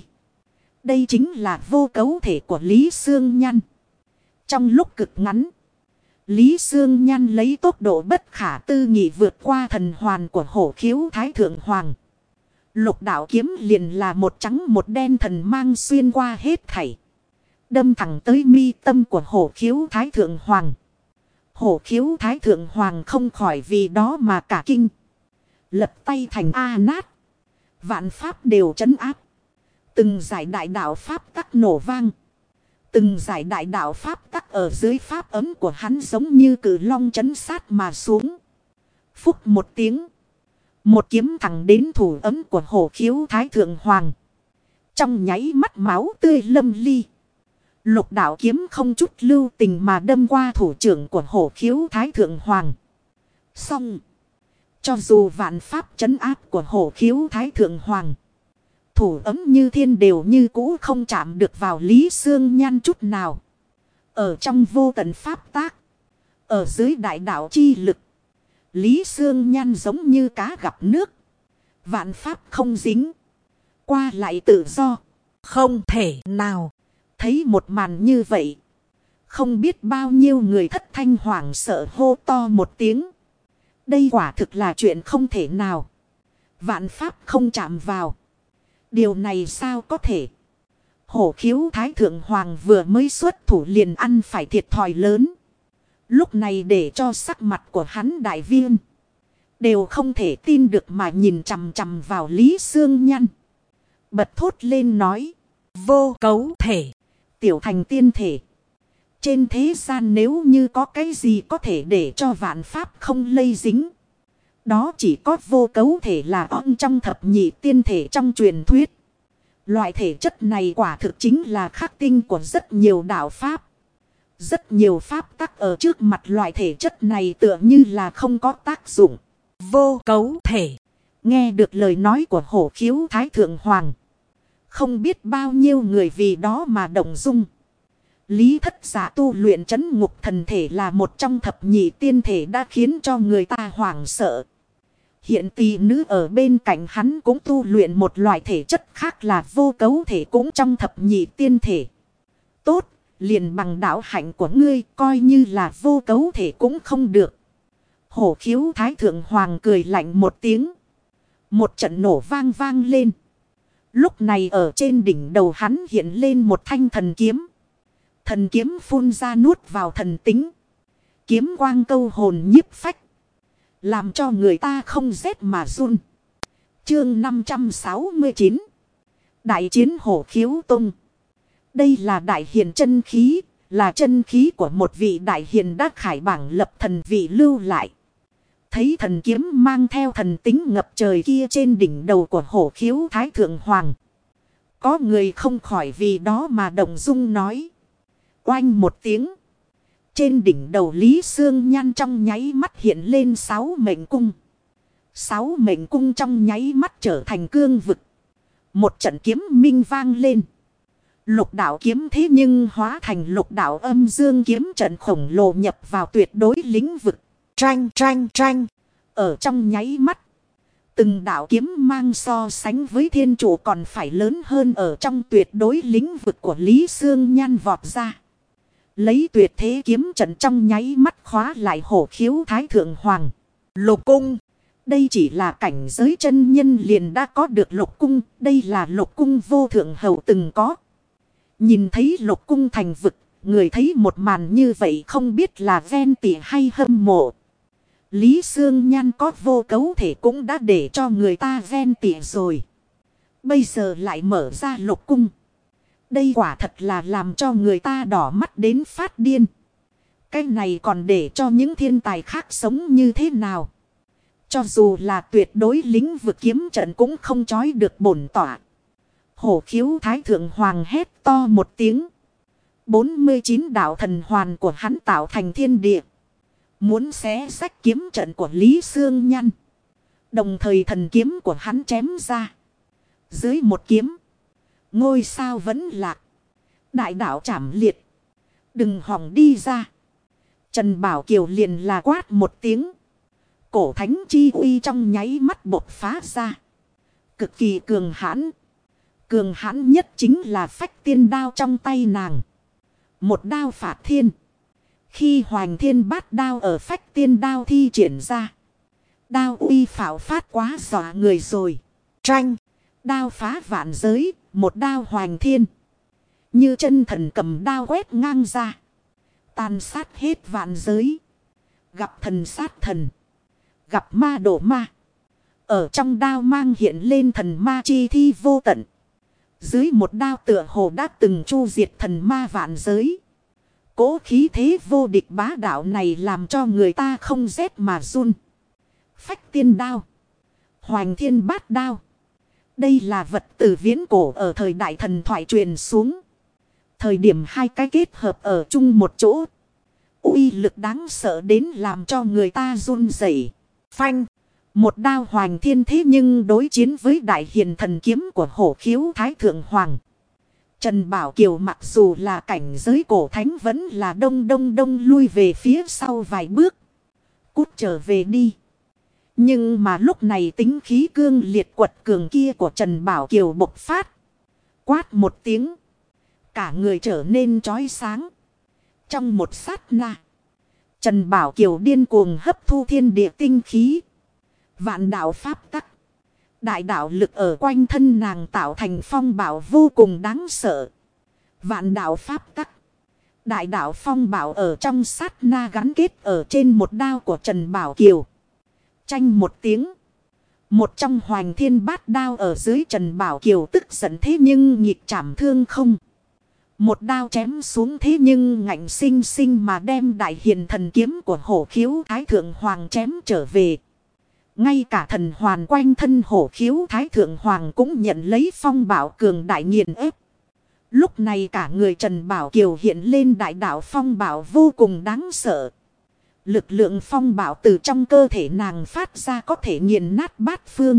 Đây chính là vô cấu thể của Lý Sương Nhan. Trong lúc cực ngắn, Lý Sương Nhan lấy tốc độ bất khả tư nghị vượt qua thần hoàn của Hổ Khiếu Thái Thượng Hoàng. Lục đạo kiếm liền là một trắng một đen thần mang xuyên qua hết thảy. Đâm thẳng tới mi tâm của Hổ Khiếu Thái Thượng Hoàng. Hổ Khiếu Thái Thượng Hoàng không khỏi vì đó mà cả kinh. Lật tay thành A nát. Vạn pháp đều trấn áp. Từng giải đại đạo pháp tắc nổ vang. Từng giải đại đạo pháp tắc ở dưới pháp ấm của hắn giống như cử long trấn sát mà xuống. Phúc một tiếng. Một kiếm thẳng đến thủ ấm của Hổ Khiếu Thái Thượng Hoàng. Trong nháy mắt máu tươi lâm ly. Lục đạo kiếm không chút lưu tình mà đâm qua thủ trưởng của Hổ Khiếu Thái Thượng Hoàng. Xong. Cho dù vạn pháp trấn áp của Hổ Khiếu Thái Thượng Hoàng. Thủ ấm như thiên đều như cũ không chạm được vào Lý Sương Nhan chút nào. Ở trong vô tận pháp tác. Ở dưới đại đạo chi lực. Lý Sương Nhan giống như cá gặp nước. Vạn pháp không dính. Qua lại tự do. Không thể nào. Thấy một màn như vậy. Không biết bao nhiêu người thất thanh hoảng sợ hô to một tiếng. Đây quả thực là chuyện không thể nào. Vạn pháp không chạm vào. Điều này sao có thể? Hổ khiếu thái thượng hoàng vừa mới xuất thủ liền ăn phải thiệt thòi lớn. Lúc này để cho sắc mặt của hắn đại viên. Đều không thể tin được mà nhìn chằm chằm vào Lý Xương Nhăn. Bật thốt lên nói. Vô cấu thể. Tiểu thành tiên thể. Trên thế gian nếu như có cái gì có thể để cho vạn pháp không lây dính. Đó chỉ có vô cấu thể là ong trong thập nhị tiên thể trong truyền thuyết. Loại thể chất này quả thực chính là khắc tinh của rất nhiều đạo pháp. Rất nhiều pháp tắc ở trước mặt loại thể chất này tựa như là không có tác dụng. Vô cấu thể. Nghe được lời nói của hổ khiếu thái thượng hoàng. Không biết bao nhiêu người vì đó mà động dung. Lý Thất Giả tu luyện trấn ngục thần thể là một trong thập nhị tiên thể đã khiến cho người ta hoảng sợ. Hiện tỷ nữ ở bên cạnh hắn cũng tu luyện một loại thể chất khác là vô cấu thể cũng trong thập nhị tiên thể. Tốt, liền bằng đạo hạnh của ngươi coi như là vô cấu thể cũng không được. Hổ khiếu thái thượng hoàng cười lạnh một tiếng. Một trận nổ vang vang lên. Lúc này ở trên đỉnh đầu hắn hiện lên một thanh thần kiếm. Thần kiếm phun ra nuốt vào thần tính. Kiếm quang câu hồn nhiếp phách. Làm cho người ta không rét mà run. Chương 569. Đại chiến hổ khiếu tung. Đây là đại hiền chân khí. Là chân khí của một vị đại hiền đã khải bảng lập thần vị lưu lại. Thấy thần kiếm mang theo thần tính ngập trời kia trên đỉnh đầu của hổ khiếu thái thượng hoàng. Có người không khỏi vì đó mà động dung nói. Oanh một tiếng. Trên đỉnh đầu Lý Xương Nhan trong nháy mắt hiện lên 6 mệnh cung. 6 mệnh cung trong nháy mắt trở thành cương vực. Một trận kiếm minh vang lên. Lục đạo kiếm thế nhưng hóa thành lục đạo âm dương kiếm trận khổng lồ nhập vào tuyệt đối lĩnh vực. Tranh tranh tranh. Ở trong nháy mắt. Từng đạo kiếm mang so sánh với thiên chủ còn phải lớn hơn ở trong tuyệt đối lĩnh vực của Lý Xương Nhan vọt ra. Lấy tuyệt thế kiếm trận trong nháy mắt khóa lại hổ khiếu thái thượng hoàng. Lục cung. Đây chỉ là cảnh giới chân nhân liền đã có được lục cung. Đây là lục cung vô thượng hầu từng có. Nhìn thấy lục cung thành vực. Người thấy một màn như vậy không biết là ghen tị hay hâm mộ. Lý Xương Nhan có vô cấu thể cũng đã để cho người ta ghen tị rồi. Bây giờ lại mở ra lục cung. Đây quả thật là làm cho người ta đỏ mắt đến phát điên. Cái này còn để cho những thiên tài khác sống như thế nào. Cho dù là tuyệt đối lĩnh vực kiếm trận cũng không chói được bổn tỏa. Hổ khiếu thái thượng hoàng hét to một tiếng. 49 đạo thần hoàn của hắn tạo thành thiên địa. Muốn xé rách kiếm trận của Lý Xương Nhăn. Đồng thời thần kiếm của hắn chém ra. Dưới một kiếm. Ngôi sao vẫn lạc. Đại đạo trảm liệt. Đừng hòng đi ra. Trần Bảo Kiều liền là quát một tiếng. Cổ thánh chi uy trong nháy mắt bộc phá ra. Cực kỳ cường hãn. Cường hãn nhất chính là phách tiên đao trong tay nàng. Một đao phạt thiên. Khi hoành thiên bát đao ở phách tiên đao thi triển ra. Đao uy phảo phát quá dọa người rồi. Tranh. Đao phá vạn giới. Một đao hoành thiên. Như chân thần cầm đao quét ngang ra. Tàn sát hết vạn giới. Gặp thần sát thần. Gặp ma đổ ma. Ở trong đao mang hiện lên thần ma chi thi vô tận. Dưới một đao tựa hồ đã từng chu diệt thần ma vạn giới. Cố khí thế vô địch bá đạo này làm cho người ta không rét mà run. Phách tiên đao. Hoành thiên bát đao. Đây là vật từ viễn cổ ở thời đại thần thoại truyền xuống. Thời điểm hai cái kết hợp ở chung một chỗ. Uy lực đáng sợ đến làm cho người ta run rẩy. Phanh. Một đao hoành thiên thế nhưng đối chiến với đại hiền thần kiếm của hổ khiếu thái thượng hoàng. Trần Bảo Kiều mặc dù là cảnh giới cổ thánh vẫn là đông lui về phía sau vài bước. Cút trở về đi. Nhưng mà lúc này tính khí cương liệt quật cường kia của Trần Bảo Kiều bộc phát. Quát một tiếng. Cả người trở nên chói sáng. Trong một sát na. Trần Bảo Kiều điên cuồng hấp thu thiên địa tinh khí. Vạn đạo pháp tắc. Đại đạo lực ở quanh thân nàng tạo thành phong bảo vô cùng đáng sợ. Vạn đạo pháp tắc. Đại đạo phong bảo ở trong sát na gắn kết ở trên một đao của Trần Bảo Kiều. Chanh một tiếng. Một trong hoành thiên bát đao ở dưới Trần Bảo Kiều tức giận thế nhưng nhịp chảm thương không. Một đao chém xuống thế nhưng ngạnh sinh sinh mà đem đại hiền thần kiếm của Hổ Khiếu Thái Thượng Hoàng chém trở về. Ngay cả thần hoàn quanh thân Hổ Khiếu Thái Thượng Hoàng cũng nhận lấy phong bảo cường đại nghiền ép. Lúc này cả người Trần Bảo Kiều hiện lên đại đạo phong bảo vô cùng đáng sợ. Lực lượng phong bảo từ trong cơ thể nàng phát ra có thể nghiền nát bát phương.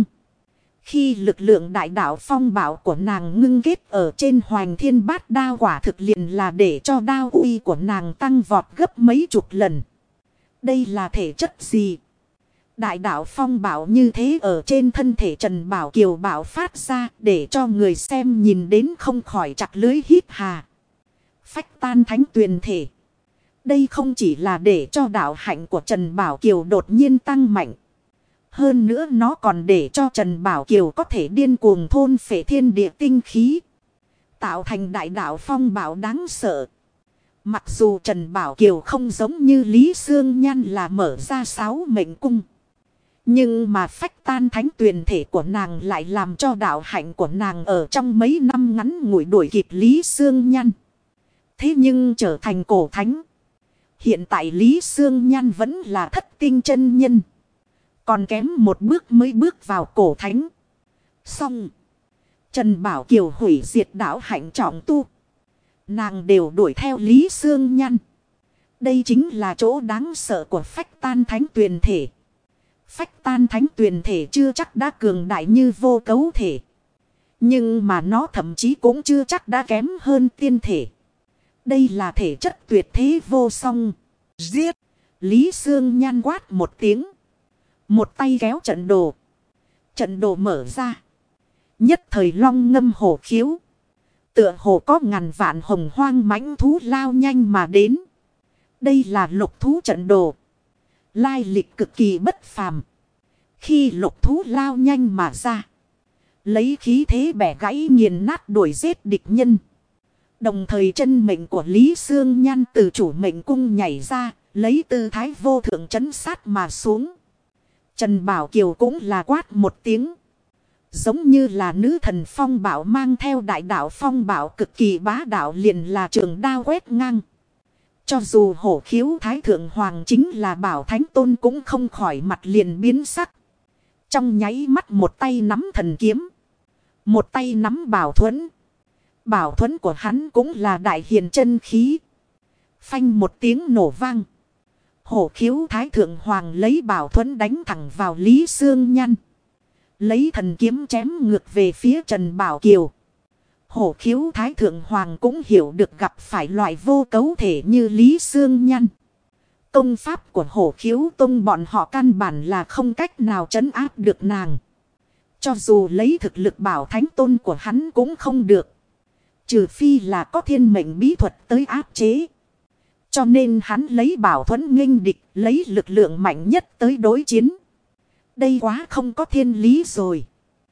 Khi lực lượng đại đạo phong bảo của nàng ngưng kết ở trên hoành thiên bát đao quả thực liền là để cho đao uy của nàng tăng vọt gấp mấy chục lần. Đây là thể chất gì? Đại đạo phong bảo như thế ở trên thân thể Trần Bảo Kiều bảo phát ra để cho người xem nhìn đến không khỏi chặt lưới hít hà. Phách tan thánh tuyền thể. Đây không chỉ là để cho đạo hạnh của Trần Bảo Kiều đột nhiên tăng mạnh. Hơn nữa nó còn để cho Trần Bảo Kiều có thể điên cuồng thôn phệ thiên địa tinh khí. Tạo thành đại đạo phong bảo đáng sợ. Mặc dù Trần Bảo Kiều không giống như Lý Sương Nhan là mở ra 6 mệnh cung. Nhưng mà phách tan thánh tuyền thể của nàng lại làm cho đạo hạnh của nàng ở trong mấy năm ngắn ngủi đuổi kịp Lý Sương Nhan. Thế nhưng trở thành cổ thánh. Hiện tại Lý Sương Nhan vẫn là thất tinh chân nhân. Còn kém một bước mới bước vào cổ thánh. Xong. Trần Bảo Kiều hủy diệt đạo hạnh trọng tu. Nàng đều đuổi theo Lý Sương Nhan. Đây chính là chỗ đáng sợ của phách tan thánh tuyền thể. Phách tan thánh tuyền thể chưa chắc đã cường đại như vô cấu thể. Nhưng mà nó thậm chí cũng chưa chắc đã kém hơn tiên thể. Đây là thể chất tuyệt thế vô song. Giết! Lý Sương Nhan quát một tiếng. Một tay kéo trận đồ. Trận đồ mở ra. Nhất thời long ngâm hổ khiếu. Tựa hồ có ngàn vạn hồng hoang mãnh thú lao nhanh mà đến. Đây là lục thú trận đồ. Lai lịch cực kỳ bất phàm. Khi lục thú lao nhanh mà ra. Lấy khí thế bẻ gãy nghiền nát đuổi giết địch nhân. Đồng thời chân mệnh của Lý Sương Nhan từ chủ mệnh cung nhảy ra. Lấy tư thái vô thượng trấn sát mà xuống. Trần Bảo Kiều cũng là quát một tiếng. Giống như là nữ thần phong bảo mang theo đại đạo phong bảo cực kỳ bá đạo liền là trường đao quét ngang. Cho dù Hổ Khiếu Thái Thượng Hoàng chính là Bảo Thánh Tôn cũng không khỏi mặt liền biến sắc. Trong nháy mắt một tay nắm thần kiếm. Một tay nắm bảo thuẫn. Bảo thuẫn của hắn cũng là đại hiền chân khí. Phanh một tiếng nổ vang. Hổ Khiếu Thái Thượng Hoàng lấy bảo thuẫn đánh thẳng vào Lý Sương Nhan. Lấy thần kiếm chém ngược về phía Trần Bảo Kiều. Hổ Khiếu Thái Thượng Hoàng cũng hiểu được gặp phải loại vô cấu thể như Lý Sương Nhan. Công pháp của Hổ Khiếu Tông bọn họ căn bản là không cách nào trấn áp được nàng. Cho dù lấy thực lực Bảo Thánh Tôn của hắn cũng không được. Trừ phi là có thiên mệnh bí thuật tới áp chế. Cho nên hắn lấy bảo thuẫn nghênh địch, lấy lực lượng mạnh nhất tới đối chiến. Đây quá không có thiên lý rồi.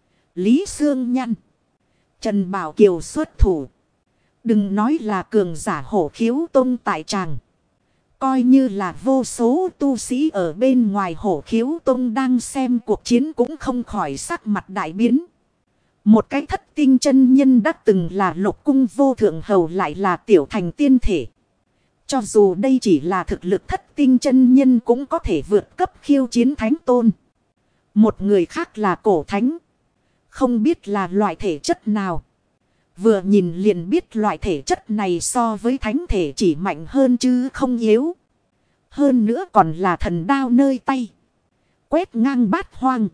Lý Sương Nhan. Trần Bảo Kiều xuất thủ. Đừng nói là cường giả Hổ Khiếu Tông tại tràng. Coi như là vô số tu sĩ ở bên ngoài Hổ Khiếu Tông đang xem cuộc chiến cũng không khỏi sắc mặt đại biến. Một cái thất tinh chân nhân đã từng là Lục Cung vô thượng hầu lại là tiểu thành tiên thể. Cho dù đây chỉ là thực lực thất tinh chân nhân cũng có thể vượt cấp khiêu chiến thánh tôn. Một người khác là cổ thánh. Không biết là loại thể chất nào. Vừa nhìn liền biết loại thể chất này so với thánh thể chỉ mạnh hơn chứ không yếu. Hơn nữa còn là thần đao nơi tay. Quét ngang bát hoang.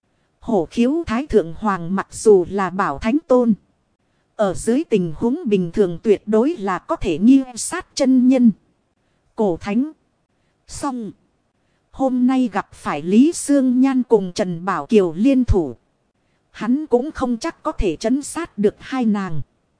Hổ Khiếu Thái Thượng Hoàng mặc dù là Bảo Thánh Tôn. Ở dưới tình huống bình thường tuyệt đối là có thể nghiêng sát chân nhân. Cổ thánh. Xong. Hôm nay gặp phải Lý Sương Nhan cùng Trần Bảo Kiều liên thủ. Hắn cũng không chắc có thể trấn sát được hai nàng.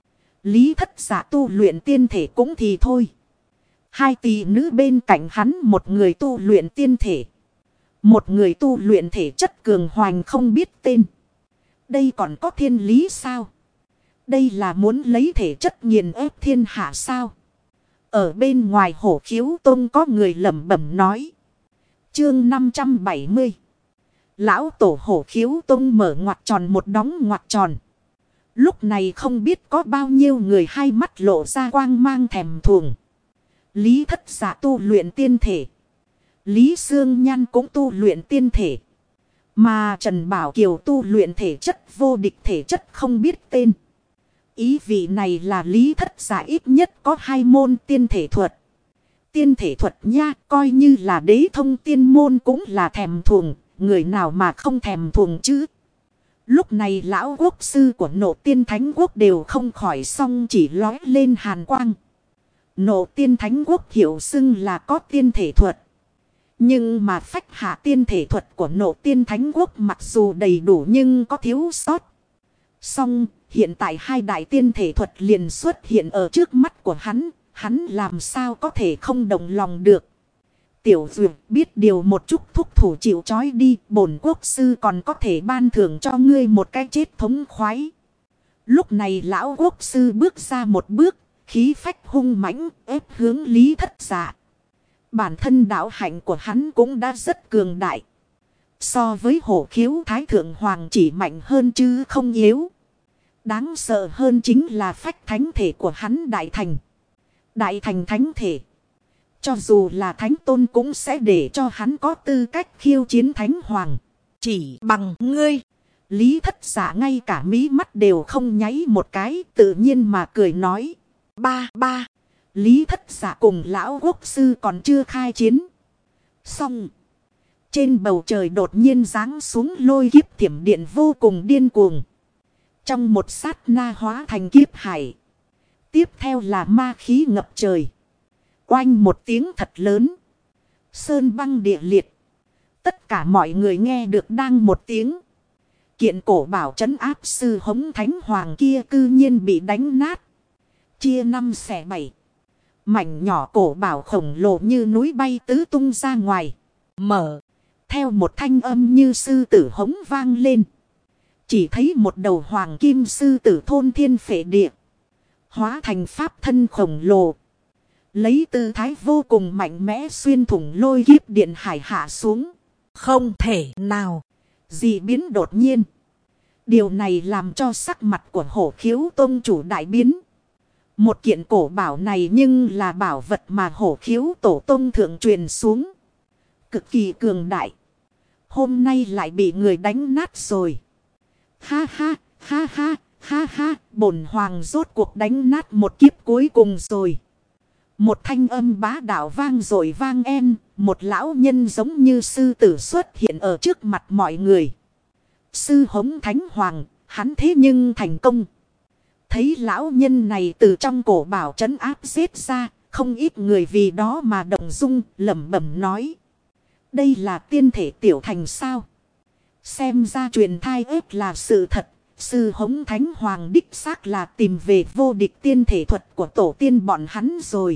Lý Thất Giả tu luyện tiên thể cũng thì thôi. Hai tỷ nữ bên cạnh hắn một người tu luyện tiên thể. Một người tu luyện thể chất cường hoành không biết tên. Đây còn có thiên lý sao? Đây là muốn lấy thể chất nghiền ép thiên hạ sao? Ở bên ngoài Hổ Khiếu Tông có người lẩm bẩm nói. Chương 570. Lão tổ Hổ Khiếu Tông mở ngoặc tròn một đóng ngoặc tròn. Lúc này không biết có bao nhiêu người hai mắt lộ ra quang mang thèm thuồng. Lý Thất Dạ tu luyện tiên thể. Lý Sương Nhan cũng tu luyện tiên thể. Mà Trần Bảo Kiều tu luyện thể chất vô địch thể chất không biết tên. Ý vị này là Lý Thất Dạ ít nhất có 2 môn tiên thể thuật. Tiên thể thuật nha, coi như là đế thông tiên môn cũng là thèm thuồng, người nào mà không thèm thuồng chứ. Lúc này lão quốc sư của Nộ Tiên Thánh Quốc đều không khỏi xong chỉ lói lên hàn quang. Nộ Tiên Thánh Quốc hiểu xưng là có tiên thể thuật. Nhưng mà phách hạ tiên thể thuật của Nộ Tiên Thánh Quốc mặc dù đầy đủ nhưng có thiếu sót. Song hiện tại hai đại tiên thể thuật liền xuất hiện ở trước mắt của hắn làm sao có thể không đồng lòng được. Tiểu Duyệt biết điều một chút thúc thủ chịu trói đi, bổn quốc sư còn có thể ban thưởng cho ngươi một cái chết thống khoái. Lúc này lão quốc sư bước ra một bước, khí phách hung mãnh ép hướng Lý Thất Dạ. Bản thân đạo hạnh của hắn cũng đã rất cường đại. So với Hổ Khiếu Thái Thượng Hoàng chỉ mạnh hơn chứ không yếu. Đáng sợ hơn chính là phách thánh thể của hắn đại thành. Đại thành thánh thể. Cho dù là thánh tôn cũng sẽ để cho hắn có tư cách khiêu chiến thánh hoàng. Chỉ bằng ngươi. Lý Thất Dạ ngay cả mí mắt đều không nháy một cái, tự nhiên mà cười nói. Ba. Lý Thất Dạ cùng lão quốc sư còn chưa khai chiến. Xong. Trên bầu trời đột nhiên giáng xuống lôi kiếp thiểm điện vô cùng điên cuồng. Trong một sát na hóa thành kiếp hải. Tiếp theo là ma khí ngập trời. Oanh một tiếng thật lớn. Sơn băng địa liệt. Tất cả mọi người nghe được đang một tiếng. Kiện cổ bảo trấn áp sư hống thánh hoàng kia cư nhiên bị đánh nát. Chia 5 xẻ 7. Mảnh nhỏ cổ bảo khổng lồ như núi bay tứ tung ra ngoài. Mở. Theo một thanh âm như sư tử hống vang lên. Chỉ thấy một đầu hoàng kim sư tử thôn thiên phệ địa. Hóa thành pháp thân khổng lồ. Lấy tư thái vô cùng mạnh mẽ xuyên thủng lôi kiếp điện hải hạ xuống. Không thể nào. Dị biến đột nhiên. Điều này làm cho sắc mặt của Hổ Khiếu Tông chủ đại biến. Một kiện cổ bảo này nhưng là bảo vật mà Hổ Khiếu Tổ Tông thượng truyền xuống. Cực kỳ cường đại. Hôm nay lại bị người đánh nát rồi. Ha ha, bổn hoàng rốt cuộc đánh nát một kiếp cuối cùng rồi. Một thanh âm bá đạo vang rồi vang en, một lão nhân giống như sư tử xuất hiện ở trước mặt mọi người. Sư hống thánh hoàng, hắn thế nhưng thành công. Thấy lão nhân này từ trong cổ bảo trấn áp giết ra, không ít người vì đó mà động dung, lẩm bẩm nói. Đây là tiên thể tiểu thành sao? Xem ra truyền thai ếp là sự thật. Sư hống thánh hoàng đích xác là tìm về vô địch tiên thể thuật của tổ tiên bọn hắn rồi.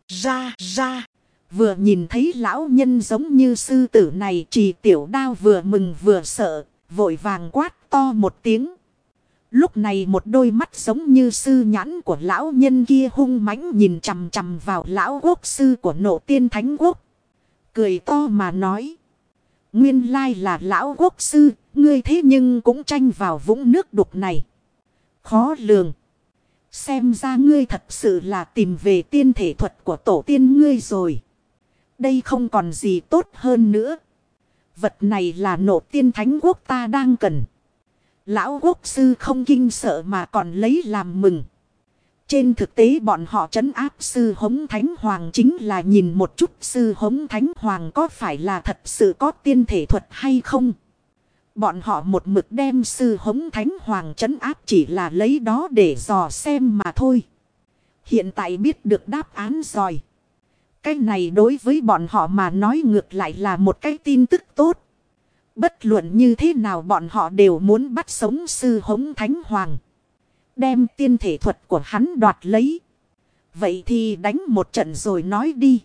Ra. Vừa nhìn thấy lão nhân giống như sư tử này, Trì Tiểu Đao vừa mừng vừa sợ, vội vàng quát to một tiếng. Lúc này một đôi mắt giống như sư nhãn của lão nhân kia hung mãnh nhìn chằm chằm vào lão quốc sư của Nộ Tiên Thánh Quốc. Cười to mà nói. Nguyên lai là lão quốc sư, ngươi thế nhưng cũng tranh vào vũng nước đục này. Khó lường. Xem ra ngươi thật sự là tìm về tiên thể thuật của tổ tiên ngươi rồi. Đây không còn gì tốt hơn nữa. Vật này là Nộ Tiên Thánh Quốc ta đang cần. Lão quốc sư không kinh sợ mà còn lấy làm mừng. Trên thực tế bọn họ trấn áp sư hống thánh hoàng chính là nhìn một chút sư hống thánh hoàng có phải là thật sự có tiên thể thuật hay không. Bọn họ một mực đem sư hống thánh hoàng trấn áp chỉ là lấy đó để dò xem mà thôi. Hiện tại biết được đáp án rồi. Cái này đối với bọn họ mà nói ngược lại là một cái tin tức tốt. Bất luận như thế nào bọn họ đều muốn bắt sống sư hống thánh hoàng. Đem tiên thể thuật của hắn đoạt lấy. Vậy thì đánh một trận rồi nói đi.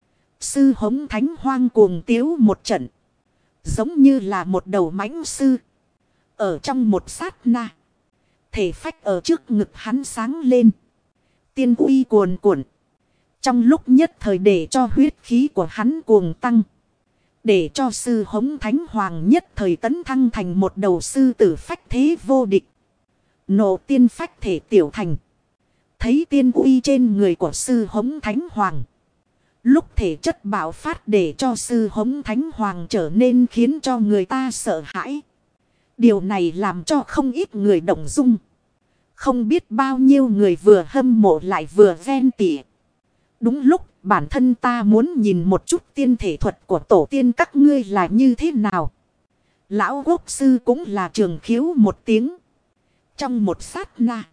Sư hống thánh hoang cuồng tiếu một trận. Giống như là một đầu mãnh sư. Ở trong một sát na. Thể phách ở trước ngực hắn sáng lên. Tiên uy cuồn cuộn. Trong lúc nhất thời để cho huyết khí của hắn cuồng tăng. Để cho sư hống thánh hoàng nhất thời tấn thăng thành một đầu sư tử phách thế vô địch. Nộ tiên phách thể tiểu thành. Thấy tiên uy trên người của sư hống thánh hoàng. Lúc thể chất bạo phát để cho sư hống thánh hoàng trở nên khiến cho người ta sợ hãi. Điều này làm cho không ít người động dung. Không biết bao nhiêu người vừa hâm mộ lại vừa ghen tị. Đúng lúc bản thân ta muốn nhìn một chút tiên thể thuật của tổ tiên các ngươi là như thế nào. Lão quốc sư cũng là trường khiếu một tiếng. Trong một sát na.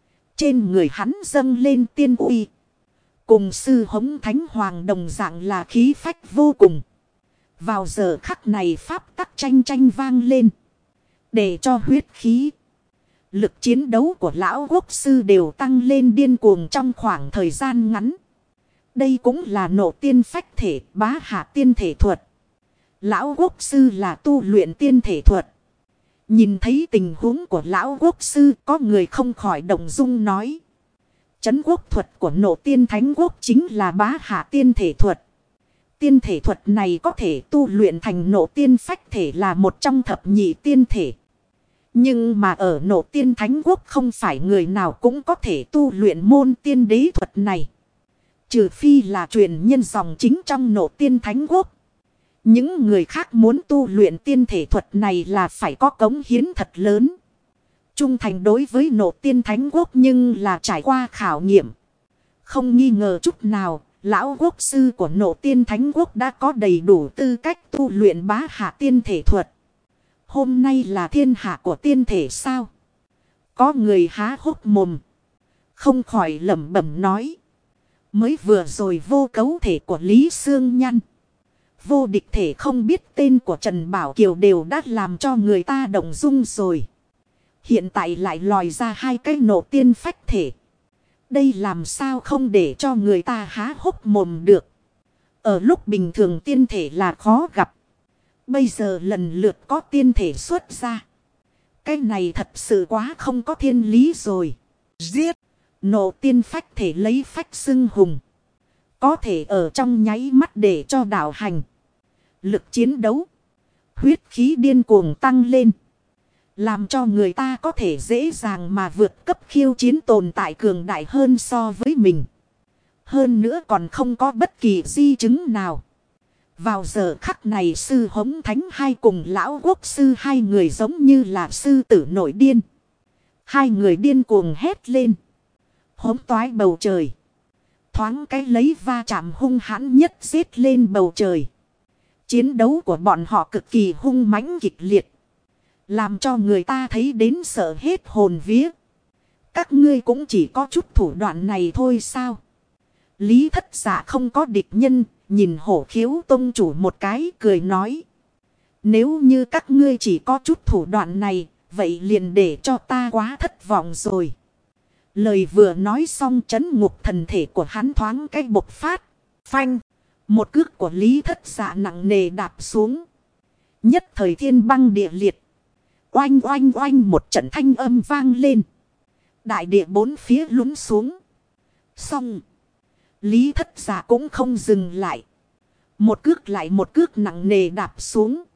Trên người hắn dâng lên tiên uy. Cùng sư hống thánh hoàng đồng dạng là khí phách vô cùng. Vào giờ khắc này pháp tắc tranh tranh vang lên. Để cho huyết khí. Lực chiến đấu của lão quốc sư đều tăng lên điên cuồng trong khoảng thời gian ngắn. Đây cũng là nộ tiên phách thể bá hạ tiên thể thuật. Lão quốc sư là tu luyện tiên thể thuật. Nhìn thấy tình huống của lão quốc sư có người không khỏi động dung nói. Trấn quốc thuật của nộ tiên thánh quốc chính là bá hạ tiên thể thuật. Tiên thể thuật này có thể tu luyện thành nộ tiên phách thể là một trong thập nhị tiên thể. Nhưng mà ở nộ tiên thánh quốc không phải người nào cũng có thể tu luyện môn tiên đế thuật này. Trừ phi là truyền nhân dòng chính trong nộ tiên thánh quốc. Những người khác muốn tu luyện tiên thể thuật này là phải có cống hiến thật lớn. Trung thành đối với nộ tiên thánh quốc nhưng là trải qua khảo nghiệm. Không nghi ngờ chút nào, lão quốc sư của nộ tiên thánh quốc đã có đầy đủ tư cách tu luyện bá hạ tiên thể thuật. Hôm nay là thiên hạ của tiên thể sao? Có người há hốc mồm. Không khỏi lẩm bẩm nói. Mới vừa rồi vô cấu thể của Lý Sương Nhăn. Vô địch thể không biết tên của Trần Bảo Kiều đều đã làm cho người ta động dung rồi. Hiện tại lại lòi ra hai cái nộ tiên phách thể. Đây làm sao không để cho người ta há hốc mồm được. Ở lúc bình thường tiên thể là khó gặp. Bây giờ lần lượt có tiên thể xuất ra. Cái này thật sự quá không có thiên lý rồi. Giết! Nộ tiên phách thể lấy phách xưng hùng. Có thể ở trong nháy mắt để cho đảo hành. Lực chiến đấu. Huyết khí điên cuồng tăng lên. Làm cho người ta có thể dễ dàng mà vượt cấp khiêu chiến tồn tại cường đại hơn so với mình. Hơn nữa còn không có bất kỳ di chứng nào. Vào giờ khắc này sư hống thánh hai cùng lão quốc sư hai người giống như là sư tử nổi điên. Hai người điên cuồng hét lên. Hống toái bầu trời. Thoáng cái lấy va chạm hung hãn nhất giết lên bầu trời. Chiến đấu của bọn họ cực kỳ hung mãnh kịch liệt. Làm cho người ta thấy đến sợ hết hồn vía. Các ngươi cũng chỉ có chút thủ đoạn này thôi sao? Lý Thất Dạ không có địch nhân. Nhìn Hổ Khiếu tông chủ một cái cười nói. Nếu như các ngươi chỉ có chút thủ đoạn này. Vậy liền để cho ta quá thất vọng rồi. Lời vừa nói xong trấn ngục thần thể của hắn thoáng cái bộc phát. Phanh. Một cước của Lý Thất Dạ nặng nề đạp xuống. Nhất thời thiên băng địa liệt. Oanh oanh oanh một trận thanh âm vang lên. Đại địa bốn phía lún xuống. Xong. Lý Thất Dạ cũng không dừng lại. Một cước lại một cước nặng nề đạp xuống.